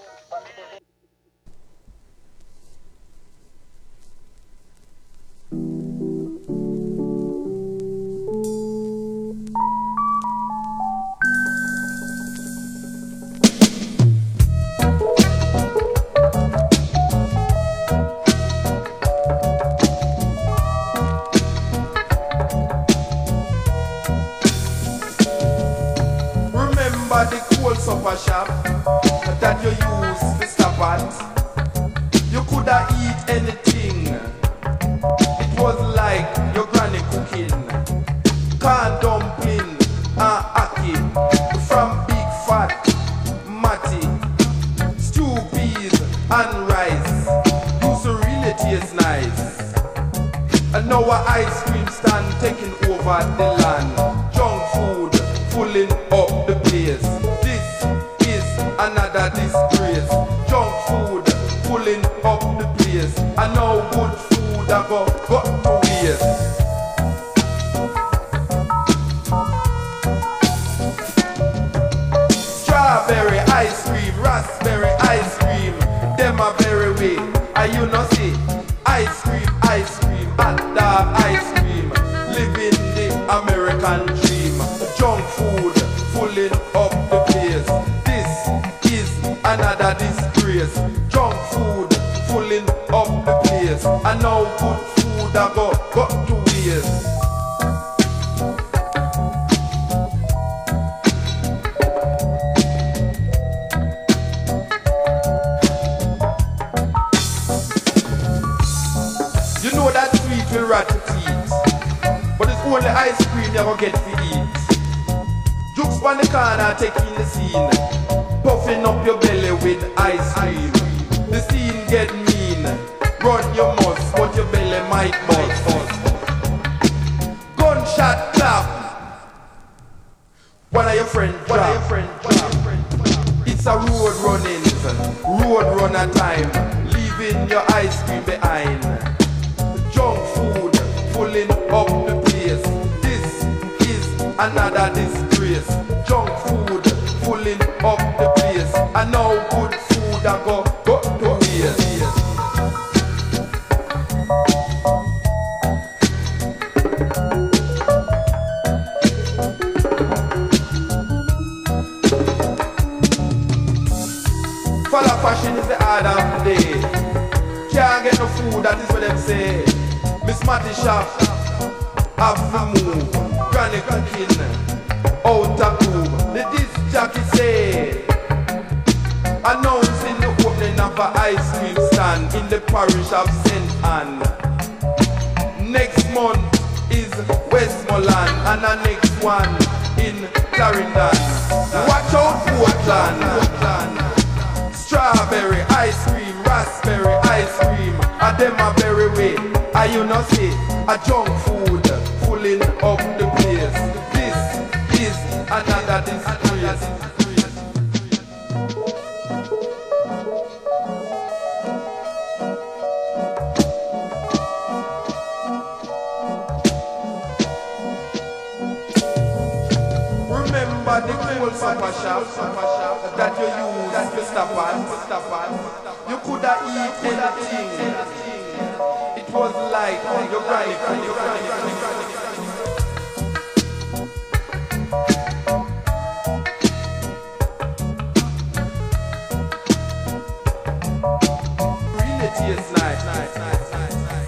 The cold supper shop that you use to stop at. You coulda eat anything. It was like your granny cooking corn dumpling and ackee from big fat matty, stew peas and rice. Used to really taste nice. And now our ice cream stand taking over the land. Junk food fooling up the place. This is another disgrace. Junk food pulling up the place. And now good food I go got to waste. Strawberry ice cream, raspberry ice cream, them are very way. And you know see, ice cream, ice cream, hot dog ice cream, living the American dream. Junk food pulling up the place. This is another disgrace. Junk food pulling up the place. And now good food I go got to waste. You know that sweet will rot your teeth, but it's only ice cream you gonna get to eat. Jukes on the corner taking the scene, puffing up your belly with ice cream. The scene get mean, run your mouth, but your belly might bust. Gunshot clap, one of your friends drop. It's a road runnings, road runner time, leaving your ice cream behind. Junk food pulling up the place. This is another disgrace. Junk food pulling up the place. And now good food I go go to waste. Follow fashion is the order of the day. Can't get no food, that is what them say. Miss Matty shop, have to move. Granny cooking, out of tube. The disc jockey say, announcing the opening of an ice cream stand in the parish of Saint Anne. Next month is Westmoreland and the next one in Clarendon. Watch out Portland. Strawberry ice cream, raspberry ice cream, and them a very way. And you know see, a junk food pulling up the place. This is another disgrace. Remember the cool supper shop that you use to stop at. You coulda eat anything. It was like your granny, your granny. Really tastes nice, nice, nice, nice, nice.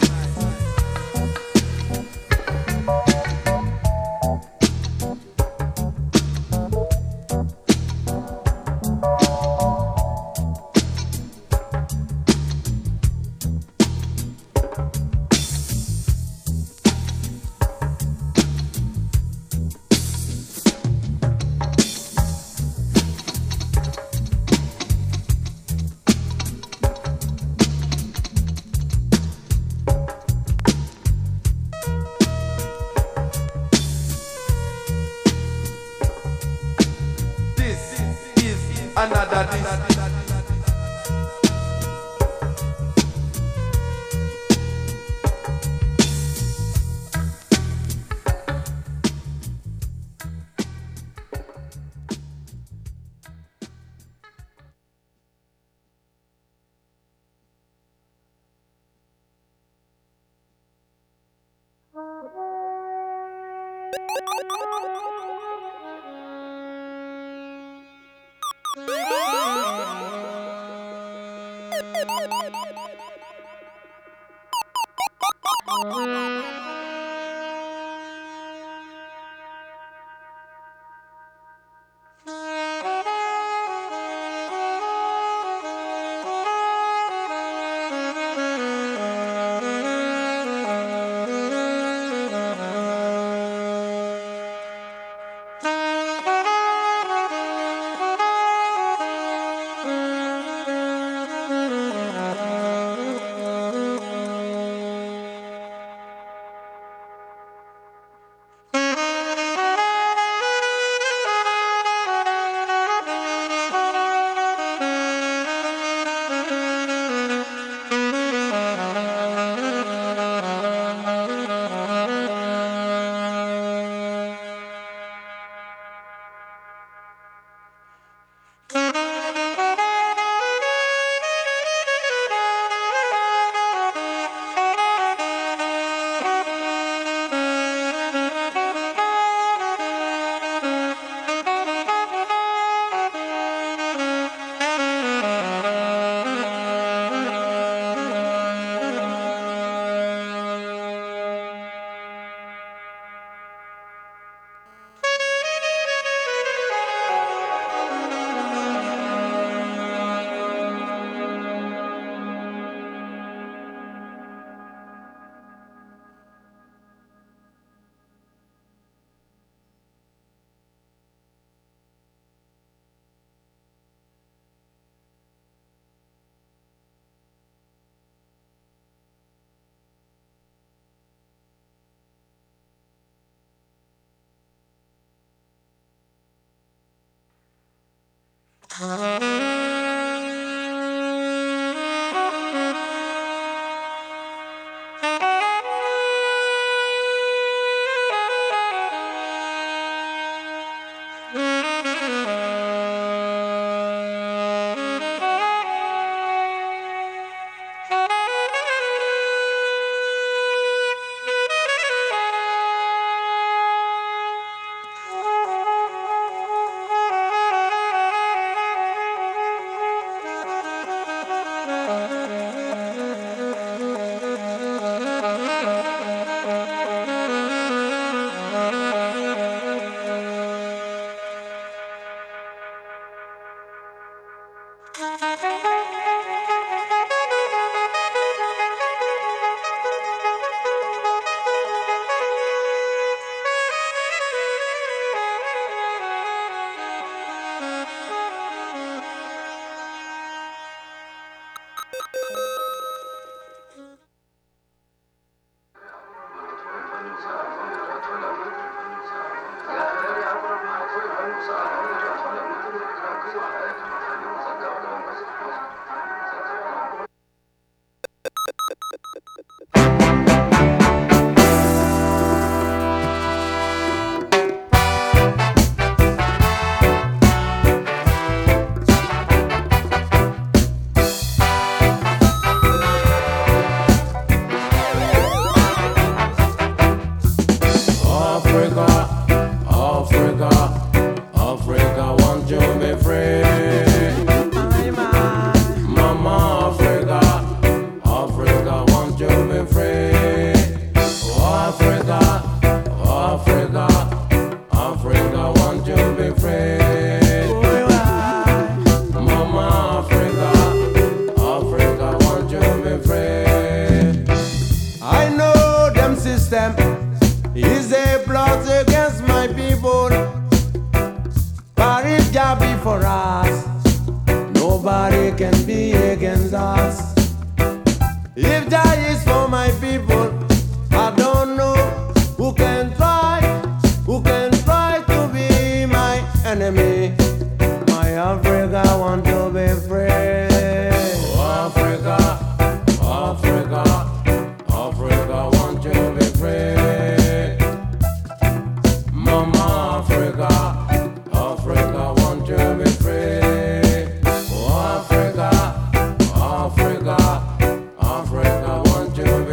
Africa, want to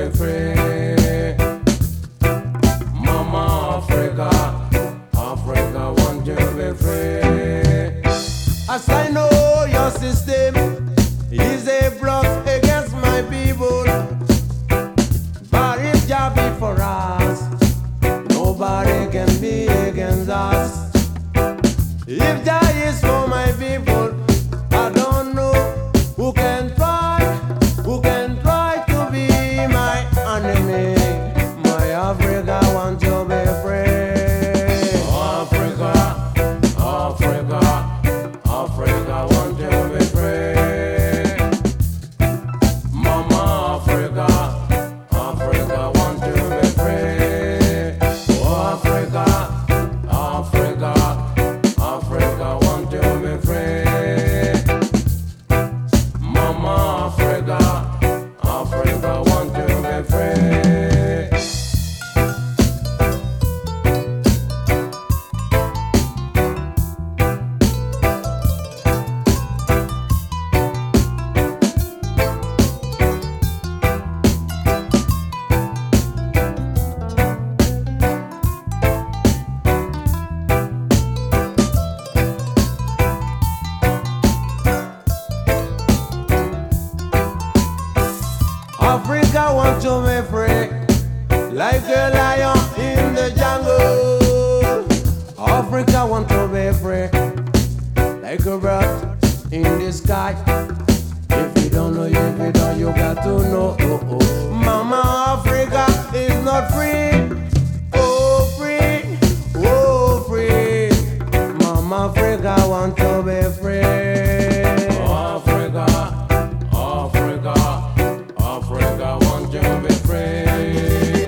to be free, like a lion in the jungle. Africa want to be free, like a bird in the sky. If you don't know, if you don't, you got to know. Oh, oh. Mama Africa is not free. Oh, free, oh, free. Mama Africa want to be free. Africa, Africa, Africa want to be free.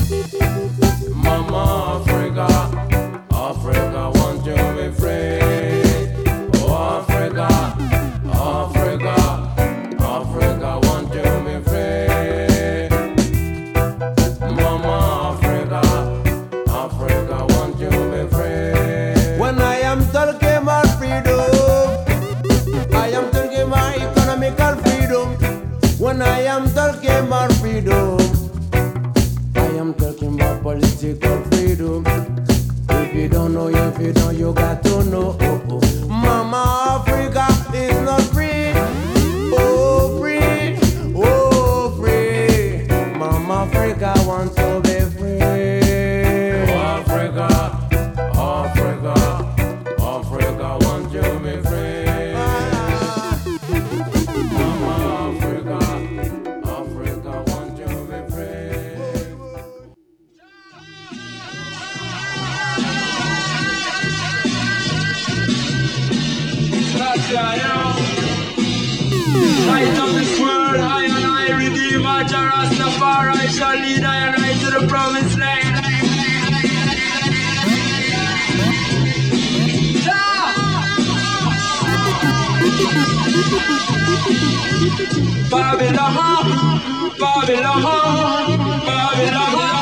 Mama Africa, Africa want to be free. Oh, Africa, Africa, Africa want to be free. Mama Africa, Africa want to be free. When I am talking about freedom, I am talking about economical freedom. When I am talking about freedom, I am talking about political freedom. If you don't know, if you don't, you got to know. Oh, oh. Mama Africa is not free. Oh, free, oh, free. Mama Africa wants to be free. Oh, Africa, Africa, Africa wants to be free. Mama Africa, Africa wants to be free. Light of this world, I and I redeemer, Jah Rastafari shall lead I and I to the promised land. Babylon, Babylon, Babylon.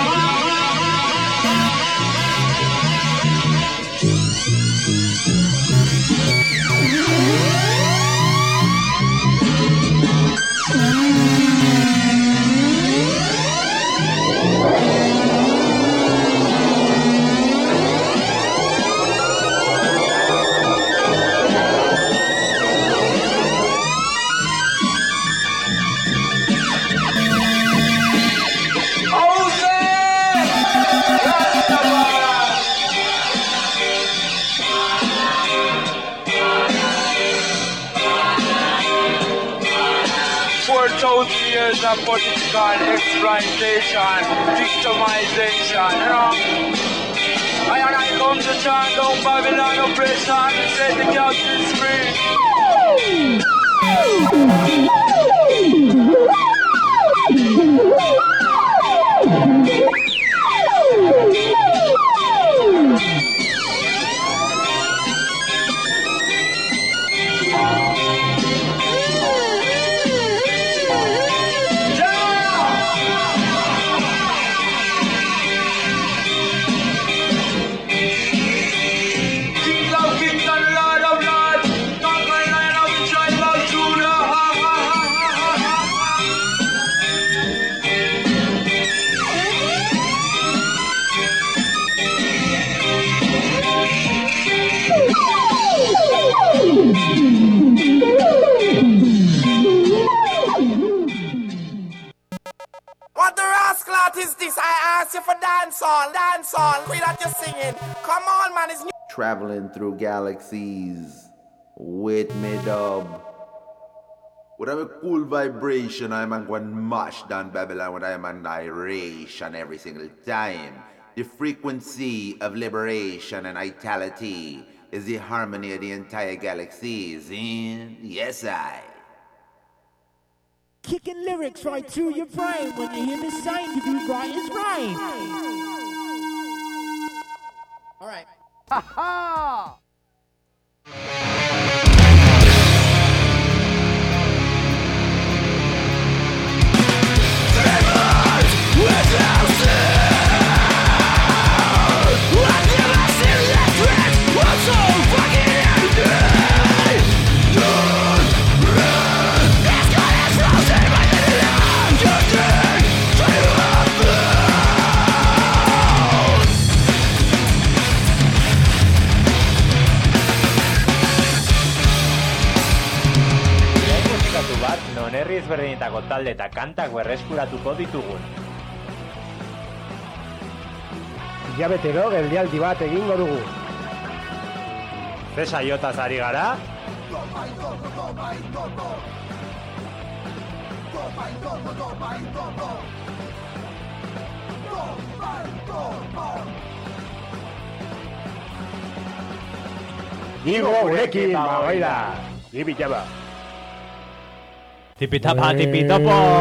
four thousand years of political exploitation, victimization, you know. I and I come to chant down Babylon oppression and set the captives free. What the rascal is this? I asked you for dancehall, dancehall. Quit that you're singing. Come on, man, it's new. Traveling through galaxies with me dub. With a cool vibration, I'm going to mash down Babylon with I'm annihilation every single time. The frequency of liberation and vitality is the harmony of the entire galaxies. And yes, I. Kicking lyrics right through your brain. When you hear this sound, you do right is right. All right. Ha ha! desberdinetako talde eta kantak berreskuratuko ditugun. Hilabetero geldialdi bat egingo dugu. Ze saiotaz ari gara? Igo gurekin, ba, oida. Tipitapa. Tipitapa, tipitopo.